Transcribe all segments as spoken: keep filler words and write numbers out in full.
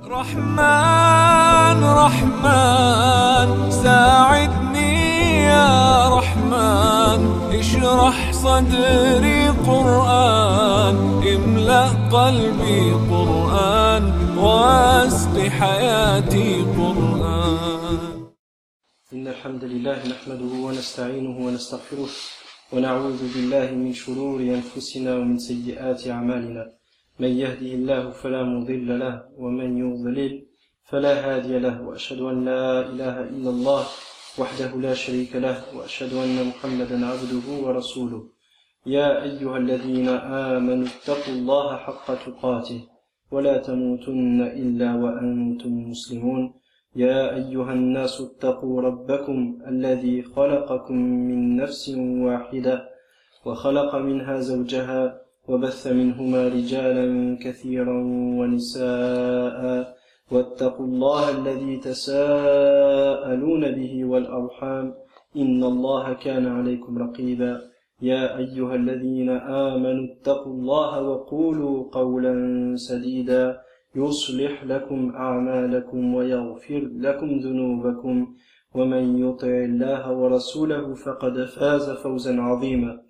رحمن رحمن ساعدني يا رحمن اشرح صدري قرآن املأ قلبي قرآن واسق حياتي قرآن. إن الحمد لله نحمده ونستعينه ونستغفره ونعوذ بالله من شرور أنفسنا ومن سيئات أعمالنا. من يهده الله فلا مضل له ومن يضلل فلا هادي له، وأشهد أن لا إله إلا الله وحده لا شريك له، وأشهد أن محمدا عبده ورسوله. يا أيها الذين آمنوا اتقوا الله حق تقاته ولا تموتن إلا وأنتم مسلمون. يا أيها الناس اتقوا ربكم الذي خلقكم من نفس واحدة وخلق منها زوجها وبث منهما رجالا كثيرا ونساء، واتقوا الله الذي تساءلون به والأرحام إن الله كان عليكم رقيبا. يا أيها الذين آمنوا اتقوا الله وقولوا قولا سديدا يصلح لكم أعمالكم ويغفر لكم ذنوبكم، ومن يطع الله ورسوله فقد فاز فوزا عظيما.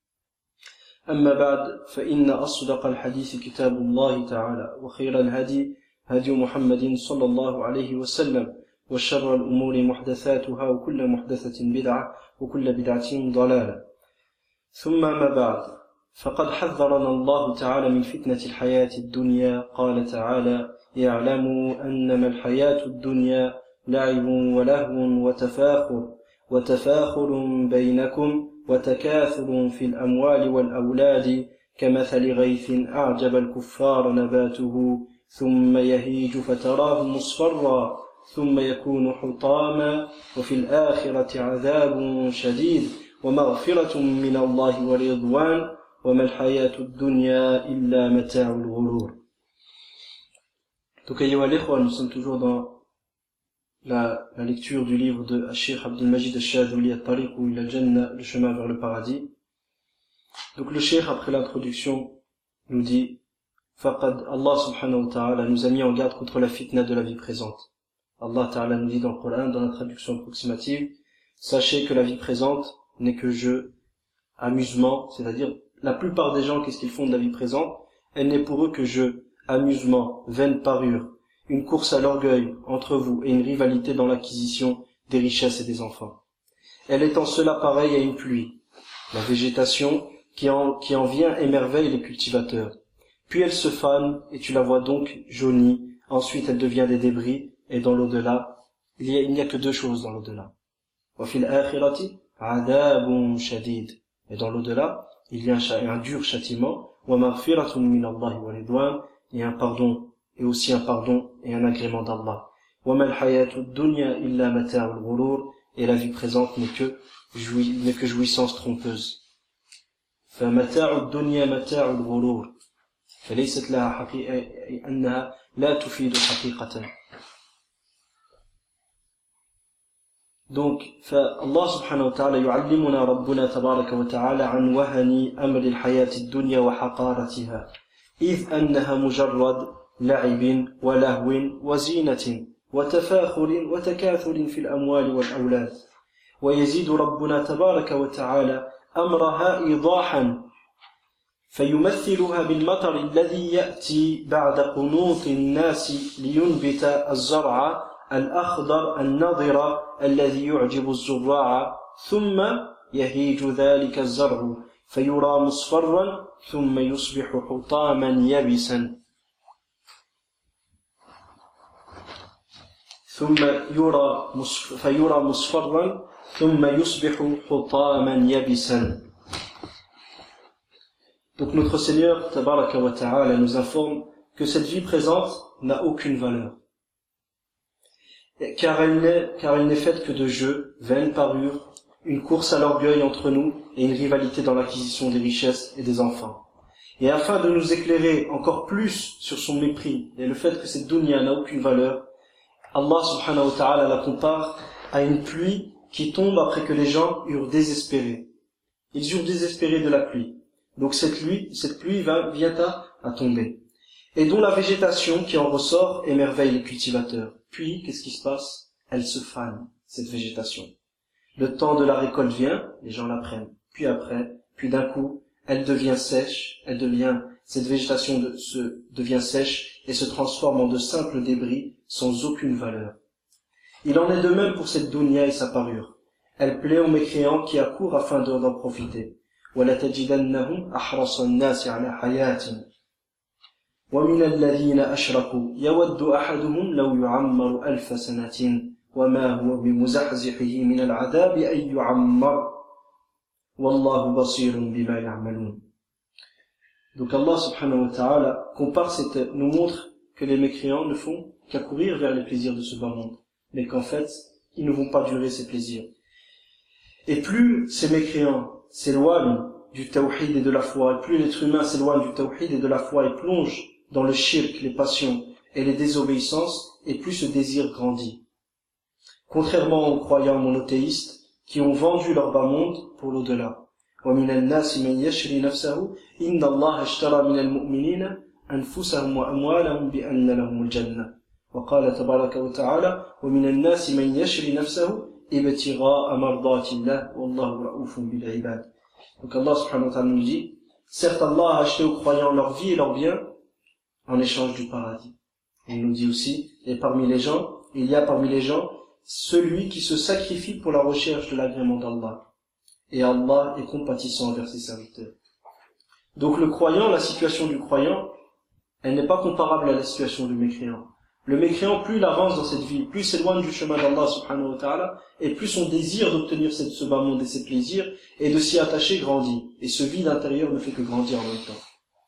أما بعد، فإن أصدق الحديث كتاب الله تعالى، وخير الهدي هدي محمد صلى الله عليه وسلم، وشر الأمور محدثاتها وكل محدثة بدعة وكل بدعة ضلالة. ثم ما بعد، فقد حذرنا الله تعالى من فتنة الحياة الدنيا. قال تعالى: اعلموا أنما الحياة الدنيا لعب ولهو وتفاخر وتفاخر بينكم وتكاثر في الأموال والأولاد كمثل غيث أعجب الكفار نباته ثم يهيج فتراه مصفرا ثم يكون حطاما وفي الآخرة عذاب شديد ومغفرة من الله ورضوان وما الحياة الدنيا إلا متاع الغرور. Donc, ayyuha l'ikhwa, nous sommes toujours dans la, la lecture du livre de Cheikh Abdul Majid al-Shadhili al-Tariq ou il al-Jannah, le chemin vers le paradis. Donc le Cheikh, après l'introduction, nous dit: Faqad Allah subhanahu wa ta'ala nous a mis en garde contre la fitna de la vie présente. Allah ta'ala nous dit dans le Coran, dans la traduction approximative: sachez que la vie présente n'est que jeu, amusement, c'est-à-dire la plupart des gens, qu'est-ce qu'ils font de la vie présente? Elle n'est pour eux que jeu, amusement, vaine parure, une course à l'orgueil entre vous et une rivalité dans l'acquisition des richesses et des enfants. Elle est en cela pareille à une pluie, la végétation qui en, qui en vient émerveille les cultivateurs. Puis elle se fane et tu la vois donc jaunie, ensuite elle devient des débris, et dans l'au-delà, il y a, il n'y a que deux choses dans l'au-delà. Wa fil akhirati adabun shadid. Et dans l'au-delà, il y a un, un dur châtiment, wa maghfiratun min Allah wa ridwan, et un pardon, et aussi un pardon et un agrément d'Allah. Wa mal hayatud dunya illa mata'ul ghurur, et la vie présente n'est que jouis, n'est que jouissance trompeuse. Fa mata'ud dunya mata'ul ghurur. فليست لها حقيقة أنها لا تفيد حقيقة. Donc, فالله سبحانه وتعالى يعلمنا ربنا تبارك وتعالى عن وهن أمر الحياة الدنيا وحقارتها، إذ أنها مجرد لعب ولهو وزينة وتفاخر وتكاثر في الأموال والأولاد. ويزيد ربنا تبارك وتعالى أمرها إيضاحا فيمثلها بالمطر الذي يأتي بعد قنوط الناس لينبت الزرع الأخضر النضر الذي يعجب الزراع، ثم يهيج ذلك الزرع فيرى مصفرا ثم يصبح حطاما يبسا ثم يرى فيرى مصفرا ثم يصبح حطاما يبسا. Donc notre Seigneur Tabaraka wa Ta'ala nous informe que cette vie présente n'a aucune valeur, car elle n'est, car elle n'est faite que de jeux, vaine parure, une course à l'orgueil entre nous et une rivalité dans l'acquisition des richesses et des enfants. Et afin de nous éclairer encore plus sur son mépris et le fait que cette dunya n'a aucune valeur, Allah subhanahu wa ta'ala la compare à une pluie qui tombe après que les gens eurent désespéré. Ils eurent désespéré de la pluie. Donc cette pluie, cette pluie va, vient à, à tomber. et dont la végétation qui en ressort émerveille les cultivateurs. Puis, qu'est-ce qui se passe? Elle se fane, cette végétation. Le temps de la récolte vient, les gens la prennent. Puis après, puis d'un coup, elle devient sèche, elle devient, cette végétation de, se, devient sèche et se transforme en de simples débris sans aucune valeur. Il en est de même pour cette dunya et sa parure. Elle plaît aux mécréants qui accourent afin d'en profiter. وَلَتَجِدَنَّهُمْ أَحْرَصَ النَّاسِ عَلَى حَيَاةٍ وَمِنَ الَّذِينَ أَشْرَكُوا يَوَدُّ أَحَدُهُمْ لَوْ يُعَمَّرُ أَلْفَ سَنَةٍ وَمَا هُوَ بِمُزَحْزِحِهِ مِنَ الْعَذَابِ أَن يُعَمَّرَ وَاللَّهُ بَصِيرٌ بِمَا يَعْمَلُونَ. Donc Allah subhanahu wa ta'ala compare cette, nous montre que les mécréants ne font qu'accourir vers les plaisirs de ce bas monde, mais qu'en fait, ils ne vont pas durer ces plaisirs. Et plus ces mécréants s'éloignent du tawhid et de la foi, et plus l'être humain s'éloigne du tawhid et de la foi et plonge dans le shirk, les passions et les désobéissances, et plus ce désir grandit. Contrairement aux croyants monothéistes qui ont vendu leur bas monde pour l'au-delà. وَمِنَ النَّاسِ مَنْ يَشْرِي نَفْسَهُ إِنَّ اللَّهَ اشْتَرَى مِنَ الْمُؤْمِنِينَ أَنفُسَهُمْ وَأَمْوَالَهُم بِأَنَّ لَهُمُ الْجَنَّةَ وقال تبارك وتعالى ومن الناس من يشري نفسه ابتغاء مرضات الله والله رؤوف بالعباد. Donc Allah subhanahu wa ta'ala nous dit, certes Allah a acheté aux croyants leur vie et leurs biens en échange du paradis. Il nous dit aussi, et parmi les gens, il y a parmi les gens celui qui se sacrifie pour la recherche de l'agrément d'Allah. Et Allah est compatissant envers ses serviteurs. Donc le croyant, la situation du croyant, elle n'est pas comparable à la situation du mécréant. Le mécréant, plus il avance dans cette vie, plus il s'éloigne du chemin d'Allah subhanahu wa ta'ala, et plus son désir d'obtenir cette, ce bas monde et ses plaisirs, et de s'y attacher grandit. Et ce vide intérieur ne fait que grandir en même temps.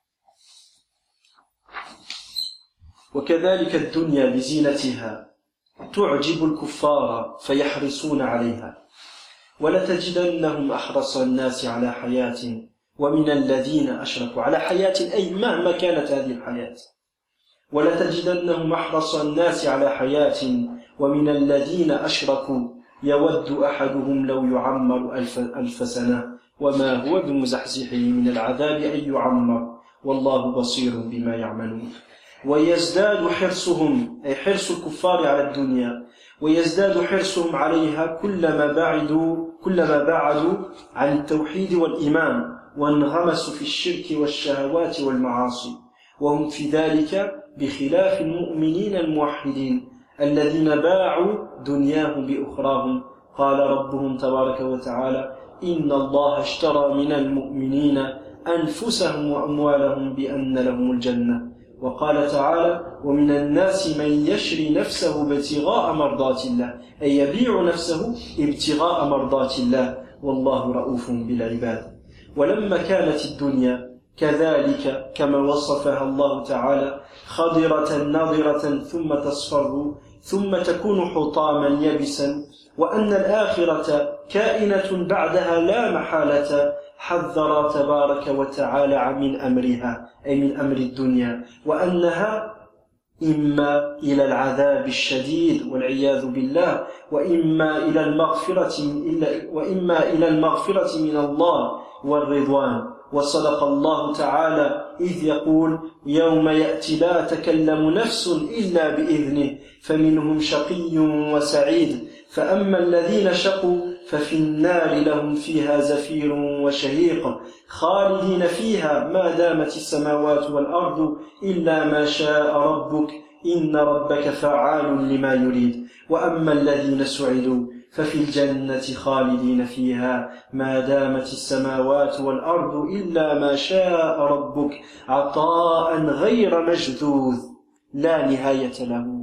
وَكَذَلِكَ الدُّنْيَا بِزِينَتِهَا تُعْجِبُ الْكُفَّارَ فَيَحْرِصُونَ عَلَيْهَا وَلَتَجِدَنَّهُمْ أَحْرَصَ النَّاسِ عَلَى حَيَاةٍ وَمِنَ الَّذِينَ أَشْرَكُوا عَلى حَيَاةٍ أي مهما كانت هذه الحياة وَلَتَجِدَنَّهُمْ أَحْرَصَ النَّاسِ عَلَى حَيَاةٍ وَمِنَ الَّذِينَ أَشْرَكُوا يَوَدُّ أَحَدُهُمْ لَوْ يُعَمَّرُ أَلْفَ, ألف سَنَةٍ وَمَا هُوَ بِمُزَحْزِحِهِ مِنَ الْعَذَابِ أَن يُعَمَّرَ وَاللَّهُ بَصِيرٌ بِمَا يَعْمَلُونَ. ويزداد حرصهم أي حرص الكفار على الدنيا ويزداد حرصهم عليها كلما بعدوا كلما بعدوا عن التوحيد والإيمان وانغمسوا في الشرك والشهوات والمعاصي وهم في ذلك بخلاف المؤمنين الموحدين الذين باعوا دنياهم بأخراهم. قال ربهم تبارك وتعالى إن الله اشترى من المؤمنين أنفسهم وأموالهم بأن لهم الجنة. وقال تعالى ومن الناس من يشري نفسه ابتغاء مرضات الله أي يبيع نفسه ابتغاء مرضات الله والله رؤوف بالعباد. ولما كانت الدنيا كذلك كما وصفها الله تعالى خضرة نضرة ثم تصفر ثم تكون حطاما يبسا وأن الآخرة كائنة بعدها لا محالة حذر تبارك وتعالى من أمرها أي من أمر الدنيا وأنها إما إلى العذاب الشديد والعياذ بالله وإما إلى المغفرة وإما إلى المغفرة من الله والرضوان. وصدق الله تعالى إذ يقول يوم يأتي لا تكلم نفس إلا بإذنه فمنهم شقي وسعيد فأما الذين شقوا ففي النار لهم فيها زفير وشهيق خالدين فيها ما دامت السماوات والأرض إلا ما شاء ربك إن ربك فعال لما يريد. وأما الذين سعدوا ففي الجنة خالدين فيها ما دامت السماوات والأرض إلا ما شاء ربك عطاء غير مجذوذ لا نهاية له.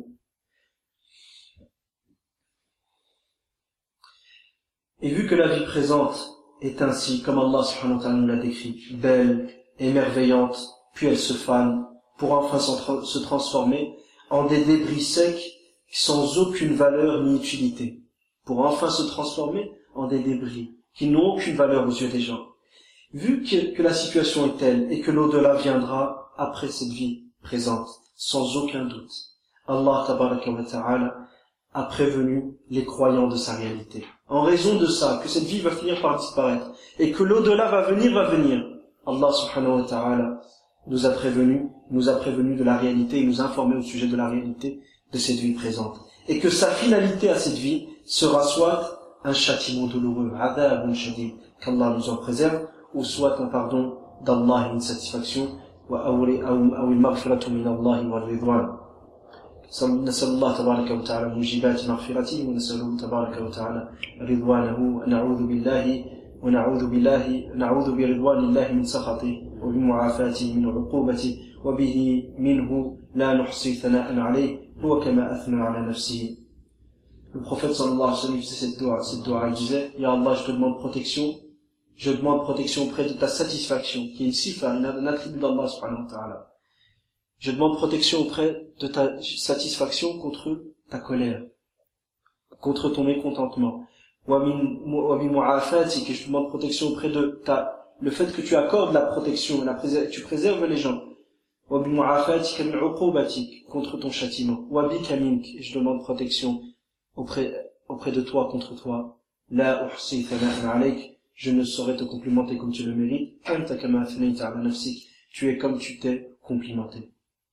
Et vu que la vie présente est ainsi, comme Allah subhanahu wa ta'ala nous l'a décrit, belle, émerveillante, puis elle se fane, pour enfin se transformer en des débris secs sans aucune valeur ni utilité, pour enfin se transformer en des débris qui n'ont aucune valeur aux yeux des gens. Vu que, que la situation est telle et que l'au-delà viendra après cette vie présente, sans aucun doute, Allah tabaraka wa ta'ala a prévenu les croyants de sa réalité. En raison de ça, que cette vie va finir par disparaître et que l'au-delà va venir, va venir, Allah subhanahu wa ta'ala nous a prévenus nous a prévenu de la réalité, il nous a informé au sujet de la réalité de cette vie présente. Et que sa finalité à cette vie sera soit un châtiment douloureux, adabun shadid, qu'Allah nous en préserve, ou soit un pardon d'Allah et une satisfaction, ou une maghfiratu min Allah wa ridwan. نسأل الله تبارك وتعالى موجبات مغفرته ونسأله تبارك وتعالى رضوانه ونعوذ بالله ونعوذ بالله نعوذ برضوان الله من سخطه وبمعافاته من عقوبته وبه منه لا نحصي ثناء عليه هو كما أثنى على نفسه. Le prophète sallallahu alayhi wa sallam faisait cette dua, cette dua, il disait: Ya Allah, je te demande protection, je demande protection auprès de ta satisfaction, qui est une sifa, un attribut d'Allah subhanahu wa ta'ala. Je demande protection auprès de ta satisfaction contre ta colère, contre ton mécontentement. Wa bi mu'afatik, je demande protection auprès de ta, le fait que tu accordes la protection, la préserve, tu préserves les gens. Wa bi mu'afatik min uqubatik, contre ton châtiment. Wa bika mink, je demande protection auprès, auprès de toi, contre toi. La uhsi thana'an alayk, je ne saurais te complimenter comme tu le mérites. Anta kama athnayta ala nafsik, tu es comme tu t'es complimenté.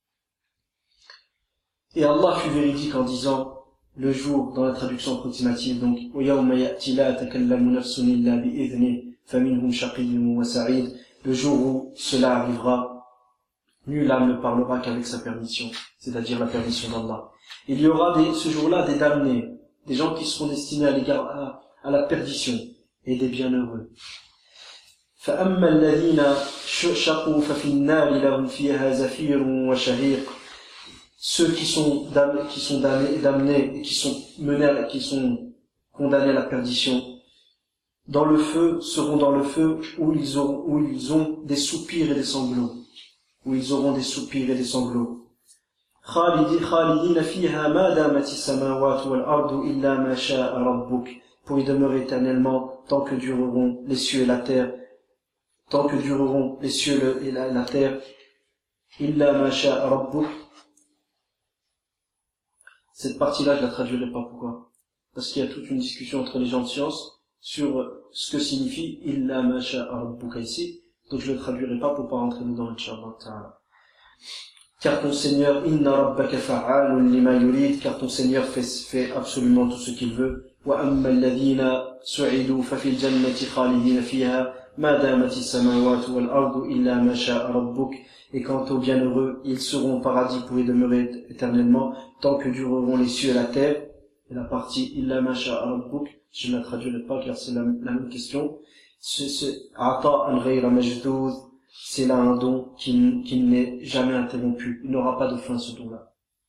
Et Allah fut véridique en disant, le jour, dans la traduction approximative, donc, وَيَوْمَ يَأْتِ لَا تَكَلَّمُ نَفْسٌ إِلَّا بِإِذْنِهِ فَمِنْهُمْ شَقِيٌّ وَسَعِيدٌ, le jour où cela arrivera, nul âme ne parlera qu'avec sa permission, c'est-à-dire la permission d'Allah. Il y aura des, ce jour-là des damnés, des gens qui seront destinés à l'égard, à, à la perdition, et des bienheureux. فَأَمَّا الَّذِينَ شَقُوا فَفِي النَّارِ لَهُمْ فِيهَا زَفِيرٌ وَشَهِيقٌ, ceux qui sont damnés, qui sont damnés, damnés et qui sont menés, à, qui sont condamnés à la perdition, dans le feu, seront dans le feu où ils auront, où ils ont des soupirs et des sanglots, où ils auront des soupirs et des sanglots. Khalidina fiha ma damati samawati wal ardu illa ma sha'a rabbuk, pour y demeurer éternellement tant que dureront les cieux et la terre, tant que dureront les cieux et la, la terre, illa ma sha'a rabbuk. Cette partie-là, je la traduirai pas. Pourquoi? Parce qu'il y a toute une discussion entre les gens de science sur ce que signifie illa ma sha'a rabbuka ici. Donc je le traduirai pas pour pas rentrer dedans, Inch'Allah ta'ala. Car ton Seigneur, inna rabbaka fa'alun lima yurid, car ton Seigneur fait, fait absolument tout ce qu'il veut. Wa amma alladhina su'idu fa fil jannati khalidina fiha ma damati samawati wal ardu illa ma sha'a rabbuk. Et quant aux bienheureux, ils seront au paradis pour y demeurer éternellement, tant que dureront les cieux et la terre. Et la partie illa ma sha'a rabbuk, je ne la traduirai pas car c'est la, la même question. C'est ata'an ghayra majdoud, c'est là un don qui, qui n'est jamais interrompu. Il n'aura pas de fin ce don-là.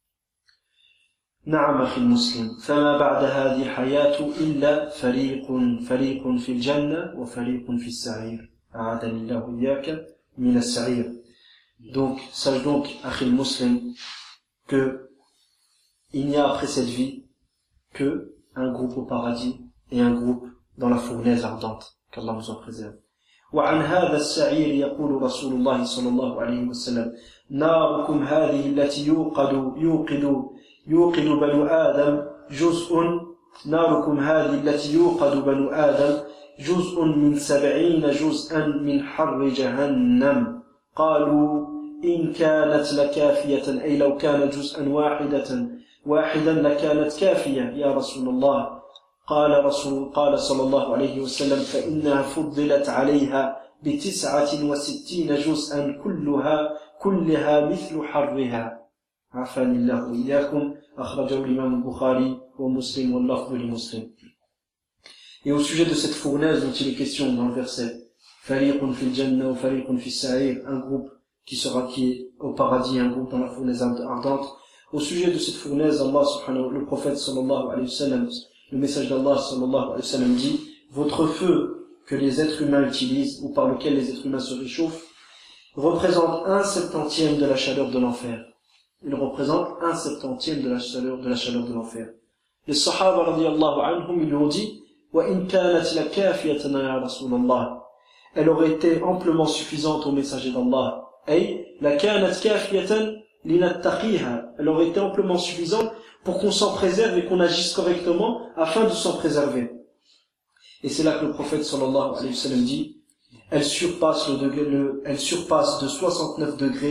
نعم أخي المسلم فما بعد هذه الحياة إلا فريق فريق في الجنة وفريق في السعير أعاذني الله إياك من السعير. Donc, sache donc, Akhil Muslim, que il n'y a après cette vie que un groupe au paradis et un groupe dans la fournaise ardente, qu'Allah nous en préserve. وعن هذا السعير يقول رسول الله صلى الله عليه وسلم ناركم هذه التي يوقد يوقد يوقد بنو آدم جزء ناركم هذه التي يوقد بنو آدم جزء من سبعين جزءا من حر جهنم قالوا إن كانت لكافية أي لو كان جزءا واحدة واحدا لكانت كافية يا رسول الله قال رسول قال صلى الله عليه وسلم فإنها فضلت عليها بتسعة وستين جزءا كلها كلها مثل حرها عافاني الله وإياكم أخرجه الإمام البخاري ومسلم واللفظ لمسلم. Et au sujet de cette fournaise dont il est question dans le verset Fariqun fil Jannah wa Fariqun fis Sa'ir, un groupe qui sera qui est au paradis, un groupe dans la fournaise ardente. Au sujet de cette fournaise, Allah subhanahu, le prophète sallallahu alayhi wa sallam, le message d'Allah sallallahu alayhi wa sallam dit: votre feu que les êtres humains utilisent ou par lequel les êtres humains se réchauffent représente un septantième de la chaleur de l'enfer. Il représente un septantième de la chaleur de la chaleur de l'enfer. Les Sahaba radiyallahu anhum, ils lui ont dit: wa in kanat lakafiyatan ya Rasulallah, elle aurait été amplement suffisante au messager d'Allah. Ay la kanat kafiyatan linattaqiha, elle aurait été amplement suffisante pour qu'on s'en préserve et qu'on agisse correctement afin de s'en préserver. Et c'est là que le prophète sallallahu alayhi wa sallam dit: elle surpasse le degré, le, elle surpasse de soixante-neuf degrés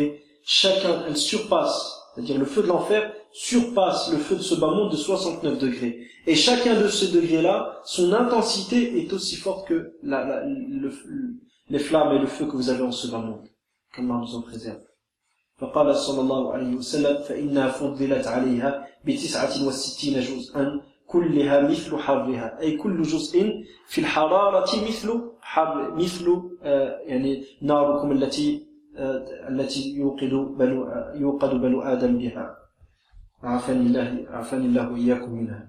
chacun, elle surpasse, c'est-à-dire le feu de l'enfer surpasse le feu de ce bas monde de soixante-neuf degrés. Et chacun de ces degrés-là, son intensité est aussi forte que la, la, le, les flammes et le feu que vous avez en ce bas monde. Qu'Allah nous en préserve. فقال صلى الله عليه وسلم فإنها فضلت عليها بتسعة وستين جزءا كلها مثل حرها أي كل جزء في الحرارة مثل حر مثل آه يعني ناركم التي آه التي يوقد بنو يوقد بنو آدم بها عافاني الله عافاني الله وإياكم منها.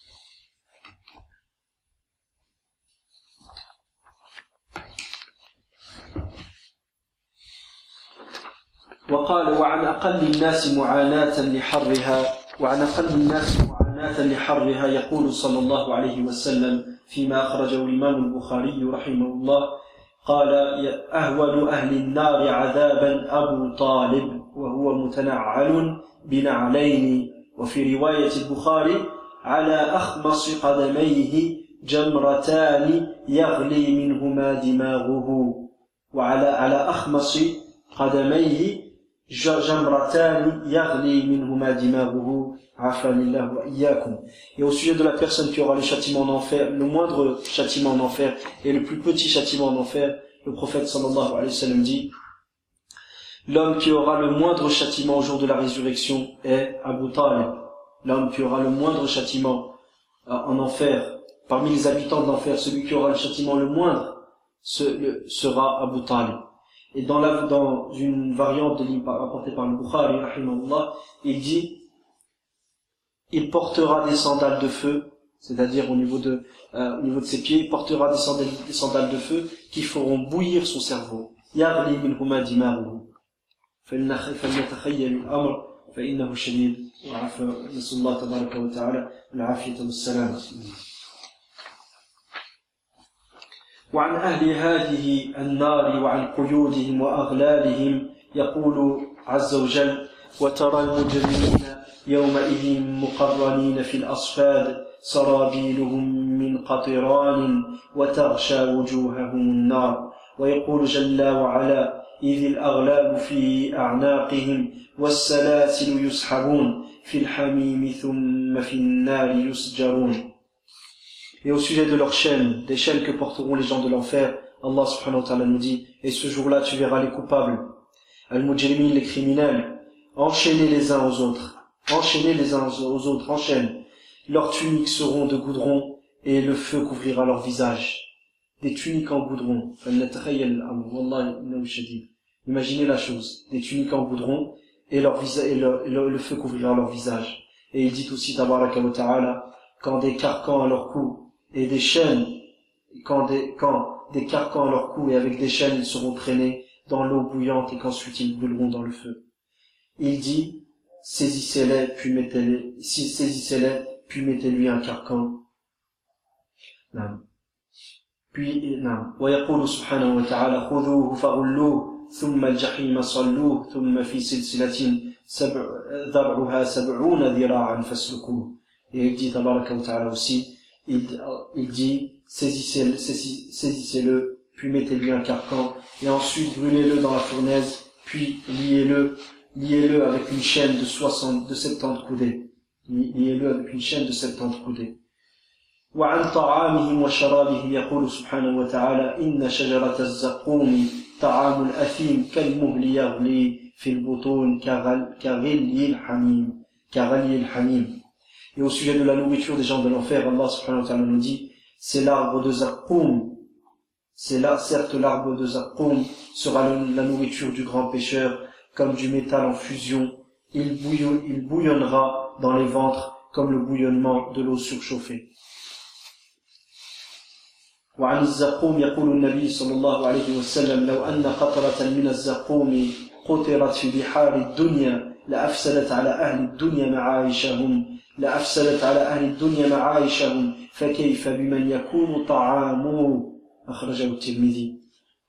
وقال وعن أقل الناس معاناة لحرها وعن أقل الناس معاناة لحرها يقول صلى الله عليه وسلم فيما أخرجه الإمام البخاري رحمه الله قال أهون أهل النار عذابا أبو طالب وهو متنعل بنعلين وفي رواية البخاري على أخمص قدميه جمرتان يغلي منهما دماغه وعلى على أخمص قدميه جمرتان يغلي منهما دماغه عافاني الله وإياكم. Et au sujet de la personne qui aura le châtiment en enfer, le moindre châtiment en enfer et le plus petit châtiment en enfer, le prophète sallallahu alayhi wa sallam dit: l'homme qui aura le moindre châtiment au jour de la résurrection est Abu Talib. L'homme qui aura le moindre châtiment en enfer, parmi les habitants de l'enfer, celui qui aura le châtiment le moindre sera Abu Talib. Et dans, la, dans une variante de l'hymne rapportée par le Bukhari, rahimahullah, il dit: il portera des sandales de feu, c'est-à-dire au niveau de, euh, au niveau de ses pieds, il portera des sandales, des sandales de feu qui feront bouillir son cerveau. يغلي منهما دماغه فليتخيل الأمر فإنه شديد وعفو نسأل الله تبارك وتعالى العافية والسلامة. وعن أهل هذه النار وعن قيودهم وأغلالهم يقول عز وجل: وترى المجرمين يومئذ مقرنين في الأصفاد سرابيلهم من قطران وتغشى وجوههم النار ويقول جل وعلا: إذ الأغلال في أعناقهم والسلاسل يسحبون في الحميم ثم في النار يسجرون. Et au sujet de leurs chaînes, des chaînes que porteront les gens de l'enfer, Allah subhanahu wa ta'ala nous dit: et ce jour-là tu verras les coupables, al-mujrimin, les criminels, enchaînés les uns aux autres, enchaînés les uns aux autres, enchaînent. Leurs tuniques seront de goudron et le feu couvrira leur visage. Des tuniques en goudron. Imaginez la chose, des tuniques en goudron et, leur visa- et, le, et le, le feu couvrira leur visage. Et il dit aussi, tabaraka wa ta'ala, quand des carcans à leur cou et des chaînes, quand des, quand des carcans à leur cou et avec des chaînes, ils seront traînés dans l'eau bouillante et qu'ensuite ils brûleront dans le feu. Il dit: saisissez-les, puis mettez-les, saisissez-les, puis mettez-lui un carcan. Non. Puis, non. ويقول سبحانه وتعالى: خذوه فغلوه ثم الجحيم صلوه ثم في سلسلة سبع ذرعها سبعون ذراعا فاسلكوه. Et il dit, tabaraka wa ta'ala aussi, il, il dit: saisissez-le, saisissez-le, puis mettez-lui un carcan, et ensuite brûlez-le dans la fournaise, puis liez-le, liez-le avec une chaîne de soixante, de septante coudées. Liez-le avec une chaîne de septante coudées. وعن طعامهم وشرابهم يقول سبحانه وتعالى: إن شجرة الزقوم طعام الأثيم كالمهل يغلي في البطون كغلي الحميم كغلي الحميم. Et au sujet de la nourriture des gens de l'enfer, Allah subhanahu wa ta'ala nous dit: c'est l'arbre de Zaqqum. C'est là, certes, l'arbre de Zaqqum sera le, la nourriture du grand pécheur, comme du métal en fusion. Il, bouillon, il bouillonnera dans les ventres comme le bouillonnement de l'eau surchauffée. وعن الزقوم يقول النبي صلى الله عليه وسلم: لو أن قطرة من الزقوم قطرت في بحار الدنيا لأفسدت على أهل الدنيا معايشهم لأفسدت على أهل الدنيا معايشهم فكيف بمن يكون طعامه أخرجه الترمذي.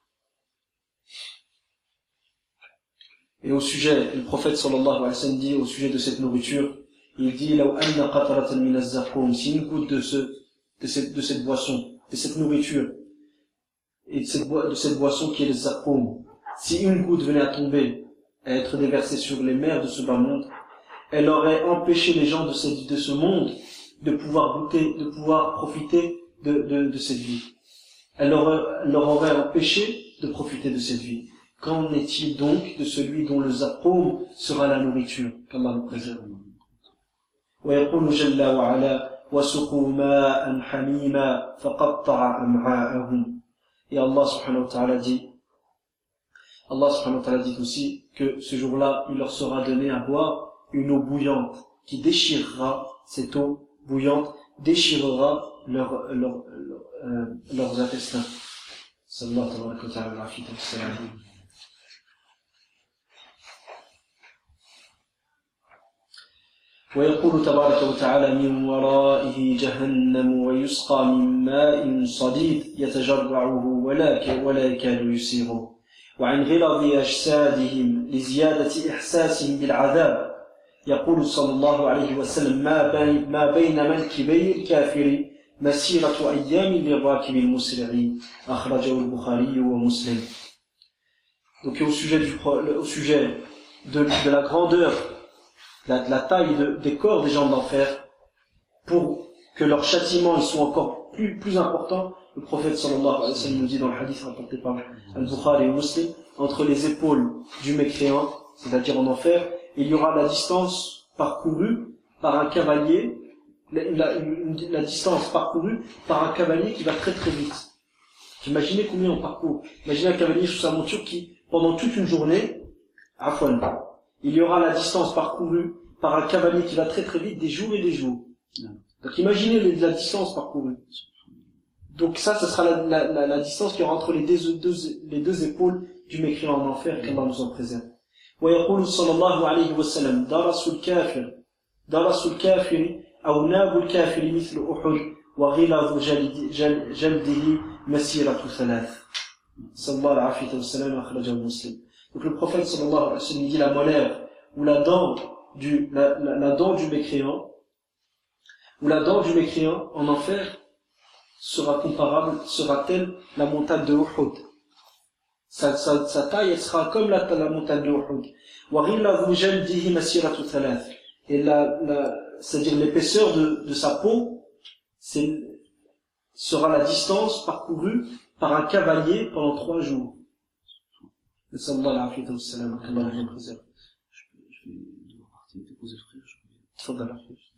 Et au sujet, le prophète sallallahu alayhi wa sallam dit au sujet de cette nourriture, il dit: لو أن قطرة من الزقوم, si une goutte de ce, de cette, de cette boisson, de cette nourriture, et de cette, boi- de cette boisson qui est le zaqqum, si une goutte venait à tomber à être déversée sur les mers de ce bas monde, elle aurait empêché les gens de ce, de ce monde de pouvoir goûter, de pouvoir profiter de, de, de cette vie. Elle leur, elle leur aurait empêché de profiter de cette vie. Qu'en est-il donc de celui dont le zapome sera la nourriture? Qu'Allah nous préserve. ويقول جل وعلا وسقوا ماء حميما فقطع أمعاءهم. Et Allah subhanahu wa ta'ala dit, Allah subhanahu wa ta'ala dit aussi que ce jour-là, il leur sera donné à boire une eau bouillante qui déchirera, cette eau bouillante déchirera leur, leur, leur, euh, leurs intestins. Sallallahu alayhi wa ta'ala. ويقول تبارك وتعالى من ورائه جهنم ويسقى من ماء صديد يتجرعه ولا ولا يكاد يسيغه وعن غلظ أجسادهم لزيادة إحساسهم بالعذاب يقول صلى الله عليه وسلم ما بين ما بين منكبي الكافر مسيرة أيام للراكب المسرع أخرجه البخاري ومسلم. Donc au sujet du au sujet de, de la grandeur, la, la taille de, des corps des gens de l'enfer, pour que leur châtiment ils soit encore plus plus important, le prophète sallallahu alayhi wa sallam nous dit dans le hadith rapporté par Al-Bukhari et Muslim, entre les épaules du mécréant, c'est-à-dire en enfer, il y aura la distance parcourue par un cavalier, la, la, la distance parcourue par un cavalier qui va très très vite. Imaginez combien on parcourt. Imaginez un cavalier sur sa monture qui, pendant toute une journée, afwan, il y aura la distance parcourue par un cavalier qui va très très vite des jours et des jours. Donc imaginez la distance parcourue. Donc ça, ce sera la, la, la, la distance qu'il y aura entre les deux, deux, les deux épaules du mécréant en enfer, qu'Allah nous en préserve. ويقول صلى الله عليه وسلم درس الكافر درس الكافر أو ناب الكافر مثل أحد وغلظ جلد جلده مسيرة ثلاث. صلى الله عليه وسلم أخرجه مسلم. Donc le prophète sallallahu alayhi wa sallam dit la molaire ou la dent du la, la, la dent du mécréant ou la dent du mécréant en enfer sera comparable, sera-t-elle la montagne de Uhud. Sa, sa, sa taille, elle sera comme la, la montagne de Uhud. Et la, la, c'est-à-dire l'épaisseur de, de sa peau, c'est, sera la distance parcourue par un cavalier pendant trois jours. Sallallahu alayhi wa sallam, qu'Allah nous préserve. Je vais devoir partir déposer le frère, je reviens. Tfadal.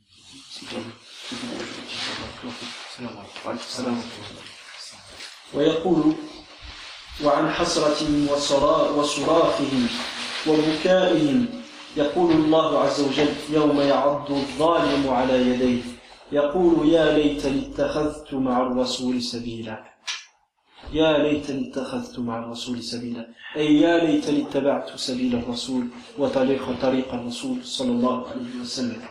ويقول وعن حسرتهم وصراخهم وبكائهم يقول الله عز وجل يوم يعض الظالم على يديه يقول يا ليتني اتخذت مع الرسول سبيلا يا ليتني اتخذت مع الرسول سبيلا أي يا ليتني اتبعت سبيل الرسول وطريق طريق الرسول صلى الله عليه وسلم.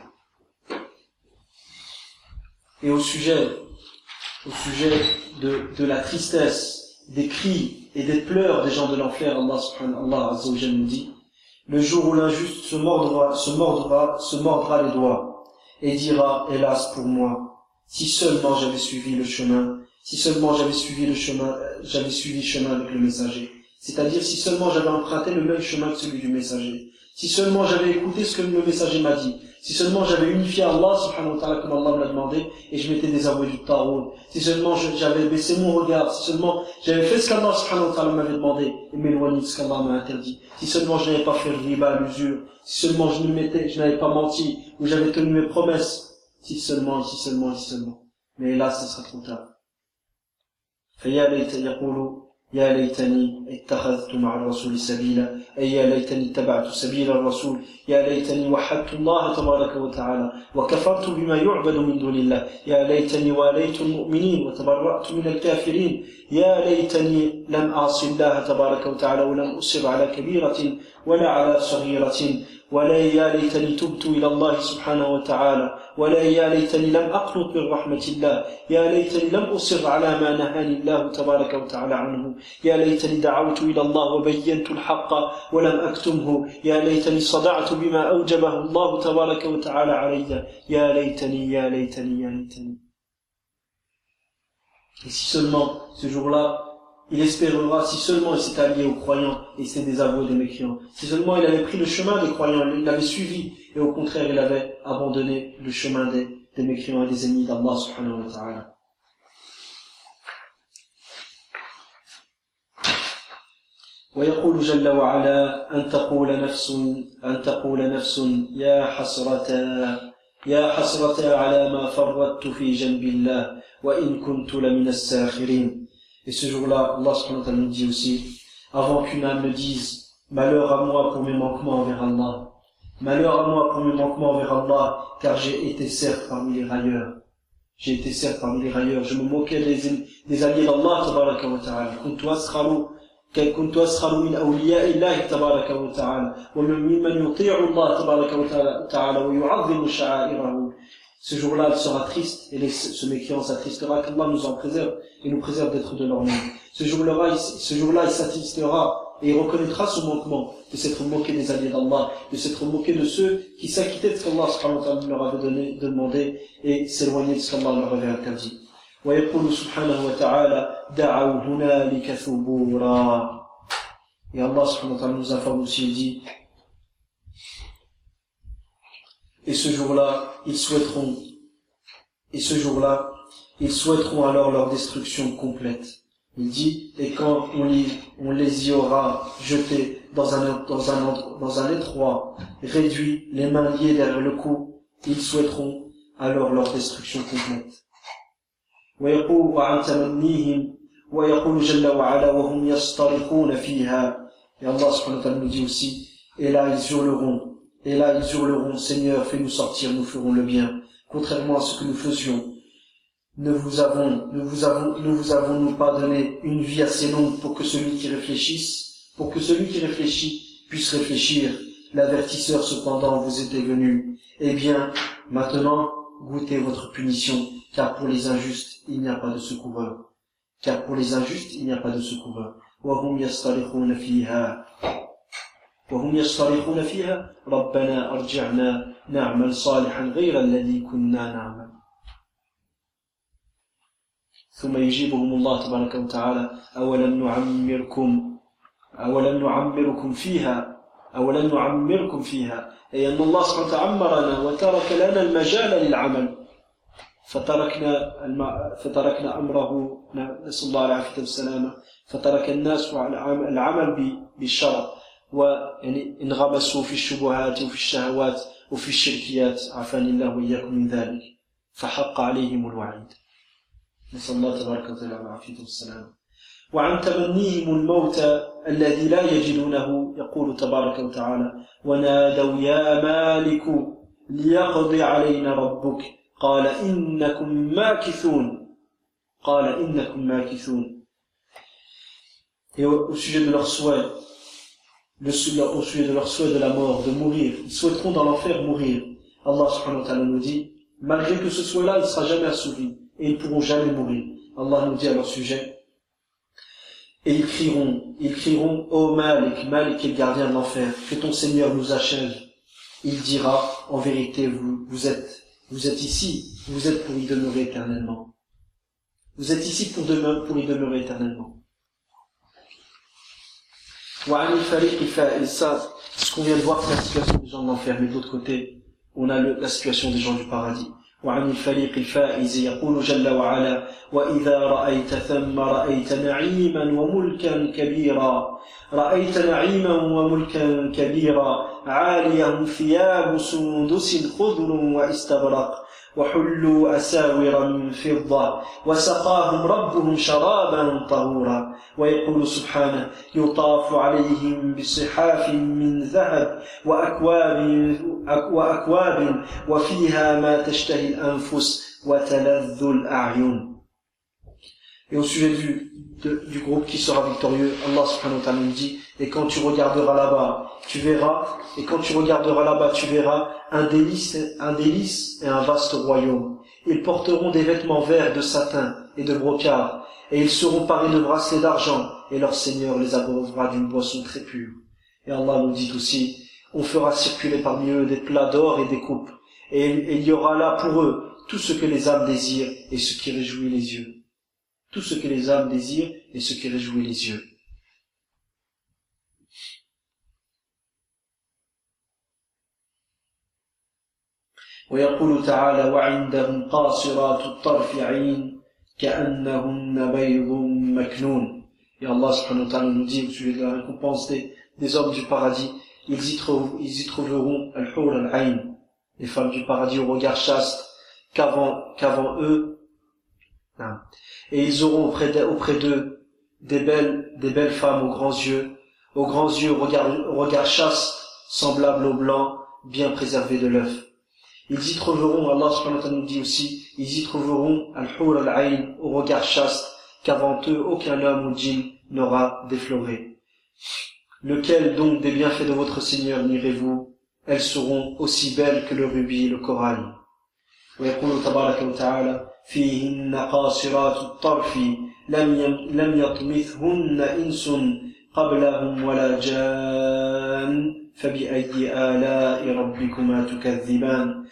Et au sujet, au sujet de, de la tristesse, des cris et des pleurs des gens de l'enfer, Allah subhanahu wa ta'ala azza wa jalla nous dit, le jour où l'injuste se mordra, se mordra, se mordra les doigts, et dira, hélas pour moi, si seulement j'avais suivi le chemin, si seulement j'avais suivi le chemin, j'avais suivi le chemin avec le messager. C'est-à-dire, si seulement j'avais emprunté le même chemin que celui du messager. Si seulement j'avais écouté ce que le messager m'a dit. Si seulement j'avais unifié Allah subhanahu wa ta'ala comme Allah me l'a demandé et je m'étais désavoué du tarot. Si seulement je, j'avais baissé mon regard. Si seulement j'avais fait ce qu'Allah subhanahu wa ta'ala m'avait demandé et m'éloigné de ce qu'Allah m'a interdit. Si seulement je n'avais pas fait le riba, l'usure. Si seulement je ne m'étais, je n'avais pas menti ou j'avais tenu mes promesses. Si seulement, si seulement, si seulement. Mais là, ce sera trop tard. فيا ليت يقول يا ليتني اتخذت مع الرسول سبيلا أي يا ليتني اتبعت سبيل الرسول يا ليتني وحدت الله تبارك وتعالى وكفرت بما يعبد من دون الله يا ليتني واليت المؤمنين وتبرأت من الكافرين يا ليتني لم أعص الله تبارك وتعالى ولم أصر على كبيرة ولا على صغيرة ولا يا ليتني تبت إلى الله سبحانه وتعالى ولا يا ليتني لم أقنط من رحمة الله يا ليتني لم أصر على ما نهاني الله تبارك وتعالى عنه يا ليتني دعوت إلى الله وبينت الحق ولم أكتمه يا ليتني صدعت بما أوجبه الله تبارك وتعالى علي يا ليتني يا ليتني يا ليتني. Et si seulement ce jour-là il espérera si seulement il s'est allié aux croyants et s'est désavoué des mécréants. Si seulement il avait pris le chemin des croyants, il l'avait suivi, et au contraire il avait abandonné le chemin des, des mécréants et des ennemis d'Allah subhanahu wa ta'ala. ويقول جل وعلا أن تقول نفس أن تقول نفس يا حسرة يا حسرة على ما فرطت في جنب الله وإن كنت لمن الساخرين. Et ce jour-là, Allah subhanahu wa ta'ala nous dit aussi, avant qu'une âme ne dise, malheur à moi pour mes manquements envers Allah, malheur à moi pour mes manquements envers Allah, car j'ai été certes parmi les railleurs, j'ai été certes parmi les railleurs, je me moquais des, des alliés d'Allah, tabaraka wa ta'ala, كنت أسخر كنت أسخر من أولياء الله تبارك وتعالى ومن يطيع الله تبارك وتعالى ويعظم شعائره. Ce jour-là, elle sera triste, et les, ce mécréant s'attristera, qu'Allah nous en préserve, et nous préserve d'être de leur nom. Ce jour-là, il, ce jour-là, il s'attristera, et il reconnaîtra son manquement, de s'être moqué des alliés d'Allah, de s'être moqué de ceux qui s'acquittaient de ce qu'Allah subhanahu wa ta'ala leur avait donné, demandé, et s'éloigner de ce qu'Allah leur avait interdit. ويقول سبحانه وتعالى دعوا هنالك ثبورا. Et Allah subhanahu wa ta'ala nous informe aussi, il dit, et ce jour-là, ils souhaiteront, et ce jour-là, ils souhaiteront alors leur destruction complète. Il dit, et quand on les, on les y aura jetés dans un, dans un, dans un étroit, réduit, les mains liées derrière le cou, ils souhaiteront alors leur destruction complète. ويقول وعن تمنيهم ويقول جل وعلا وهم يصطرخون فيها. Et Allah subhanahu wa ta'ala nous dit aussi, et là ils hurleront, et là ils hurleront, Seigneur, fais-nous sortir, nous ferons le bien, contrairement à ce que nous faisions. Ne vous avons, ne vous avons, ne vous avons-nous pas donné une vie assez longue pour que celui qui réfléchisse, pour que celui qui réfléchit puisse réfléchir. L'avertisseur cependant vous était venu. Eh bien, maintenant, goûtez votre punition, car pour les injustes, il n'y a pas de secoureur. Car pour les injustes, il n'y a pas de secoureur. وهم يصطرخون فيها وهم يصطرخون فيها ربنا أرجعنا نعمل صالحا غير الذي كنا نعمل. ثم يجيبهم الله تبارك وتعالى أولم نعمركم أولم نعمركم فيها أولم نعمركم فيها أي أن الله سبحانه وتعالى عمرنا وترك لنا المجال للعمل فتركنا الم... فتركنا أمره نسأل الله العافية والسلامة فترك الناس العمل بالشرع ويعني انغمسوا في الشبهات وفي الشهوات وفي الشركيات عافاني الله وإياكم من ذلك فحق عليهم الوعيد نسأل الله تبارك وتعالى العافية والسلامة. وعن تمنيهم الموت الذي لا يجدونه يقول تبارك وتعالى ونادوا يا مالك ليقضي علينا ربك قال إنكم ماكثون قال إنكم ماكثون. Et au, au sujet de leur souhait, le, au sujet de leur souhait de la mort, de mourir, ils souhaiteront dans l'enfer mourir. Allah subhanahu wa ta'ala nous dit, malgré que ce souhait-là, il ne sera jamais assouvi, et ils ne pourront jamais mourir. Allah nous dit à leur sujet, et ils crieront, ils crieront, ô Malik, Malik est le gardien de l'enfer, que ton Seigneur nous achève. Il dira, en vérité, vous, vous êtes, vous êtes ici, vous êtes pour y demeurer éternellement. Vous êtes ici pour, demeure, pour y demeurer éternellement. Et ça, ce qu'on vient de voir, c'est la situation des gens de l'enfer, mais de l'autre côté, on a le, la situation des gens du paradis. وعن الفريق الفائز يقول جل وعلا وإذا رأيت ثم رأيت نعيما وملكا كبيرا رأيت نعيما وملكا كبيرا عاليهم ثياب سندس خضر واستبرق وحلوا أساور من فضة وسقاهم ربهم شرابا طهورا. ويقول سبحانه يطاف عليهم بصحاف من ذهب وأكواب, وأكواب وفيها ما تشتهي الأنفس وتلذ الأعين. Et au sujet du, de, du groupe qui sera victorieux, Allah subhanahu wa ta'ala nous dit, et quand tu regarderas là-bas, tu verras, et quand tu regarderas là-bas, tu verras un délice, un délice et un vaste royaume. Ils porteront des vêtements verts de satin et de brocart, et ils seront parés de bracelets d'argent, et leur Seigneur les abreuvera d'une boisson très pure. Et Allah nous dit aussi, on fera circuler parmi eux des plats d'or et des coupes, et il y aura là pour eux tout ce que les âmes désirent et ce qui réjouit les yeux. tout ce que les âmes désirent et ce qui réjouit les yeux. ويقول تعالى وعندهم قاصرات الطرف عين كأنهن بيض مكنون. Et Allah subhanahu wa ta'ala nous dit au sujet de la récompense des, des hommes du paradis, ils y, trouvent, ils y trouveront al-hur al-ayn, les femmes du paradis au regard chaste, qu'avant, qu'avant eux, non. Et ils auront auprès d'eux, auprès d'eux des belles, des belles femmes aux grands yeux, aux grands yeux, au regard, au regard chaste, semblables au blanc, bien préservés de l'œuf. Ils y trouveront, Allah subhanahu wa ta'ala nous dit aussi, ils y trouveront al-hur al-ayn, au regard chaste, qu'avant eux aucun homme ou djinn n'aura défloré. Lequel donc des bienfaits de votre Seigneur nirez-vous? Elles seront aussi belles que le rubis et le corail. ويقول تبارك وتعالى فيهن قاصرات الطرف لم يطمثهن إنس قبلهم ولا جان فبأي آلاء ربكما تكذبان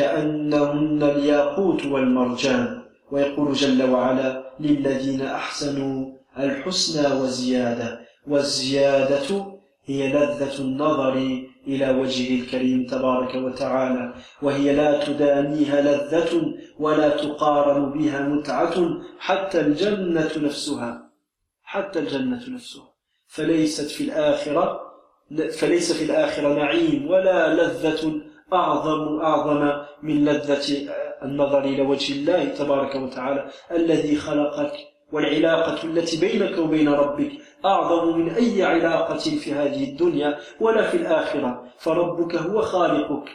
كأنهن الياقوت والمرجان. ويقول جل وعلا للذين أحسنوا الحسنى وزيادة والزيادة هي لذة النظر إلى وجهه الكريم تبارك وتعالى وهي لا تدانيها لذة ولا تقارن بها متعة حتى الجنة نفسها حتى الجنة نفسها فليست في الآخرة فليس في الآخرة نعيم ولا لذة أعظم أعظم من لذة النظر إلى وجه الله تبارك وتعالى الذي خلقك والعلاقة التي بينك وبين ربك أعظم من أي علاقة في هذه الدنيا ولا في الآخرة فربك هو خالقك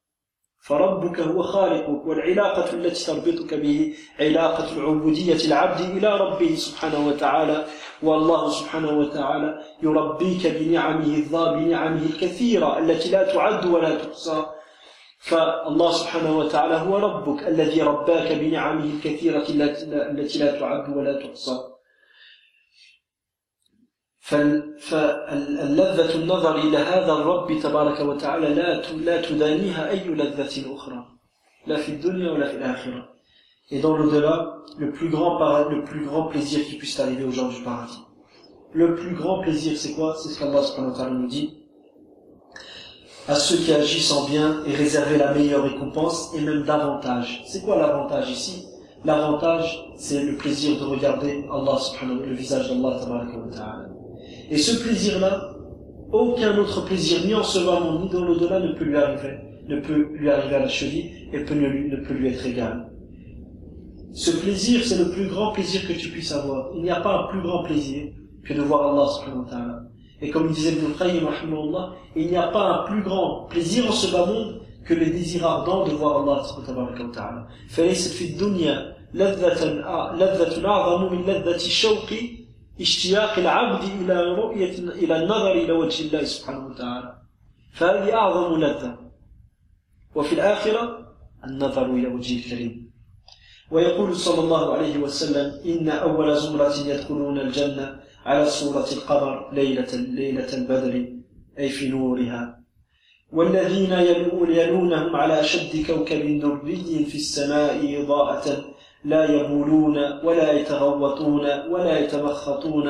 فربك هو خالقك والعلاقة التي تربطك به علاقة العبودية العبد إلى ربه سبحانه وتعالى والله سبحانه وتعالى يربيك بنعمه بنعمه الكثيرة التي لا تعد ولا تحصى فالله سبحانه وتعالى هو ربك الذي رباك بنعمه الكثيرة التي لا تعد ولا تحصى فاللذة النظر إلى هذا الرب تبارك وتعالى لا تدانيها أي لذة أخرى لا في الدنيا ولا في الآخرة. Et dans l'au-delà, le plus grand le plus grand plaisir qui puisse arriver aux gens du paradis. Le plus grand plaisir, c'est quoi? C'est ce qu'Allah subhanahu wa ta'ala nous dit. À ceux qui agissent en bien et réserver la meilleure récompense et même davantage. C'est quoi l'avantage ici? L'avantage, c'est le plaisir de regarder Allah subhanahu wa ta'ala, le visage d'Allah tabaraka wa ta'ala. Et ce plaisir-là, aucun autre plaisir, ni en ce monde, ni dans l'au-delà, ne peut lui arriver, ne peut lui arriver à la cheville et peut ne, lui, ne peut lui être égal. Ce plaisir, c'est le plus grand plaisir que tu puisses avoir. Il n'y a pas un plus grand plaisir que de voir Allah subhanahu wa ta'ala. Et comme disait Ibn al-Qayyim rahimahullah, il n'y a pas un plus grand plaisir en ce bas monde que le désir ardent de voir Allah subhanahu wa ta'ala. فليست في الدنيا لذة لذة أعظم من لذة الشوق اشتياق العبد إلى رؤية إلى النظر إلى وجه الله سبحانه وتعالى فهذه أعظم لذة وفي الآخرة النظر إلى وجه الكريم. ويقول صلى الله عليه وسلم إن أول زمرة يدخلون الجنة على صورة القمر ليلة ليلة البدر أي في نورها والذين يلونهم على شد كوكب دري في السماء إضاءة لا يبولون ولا يتغوطون ولا يتمخطون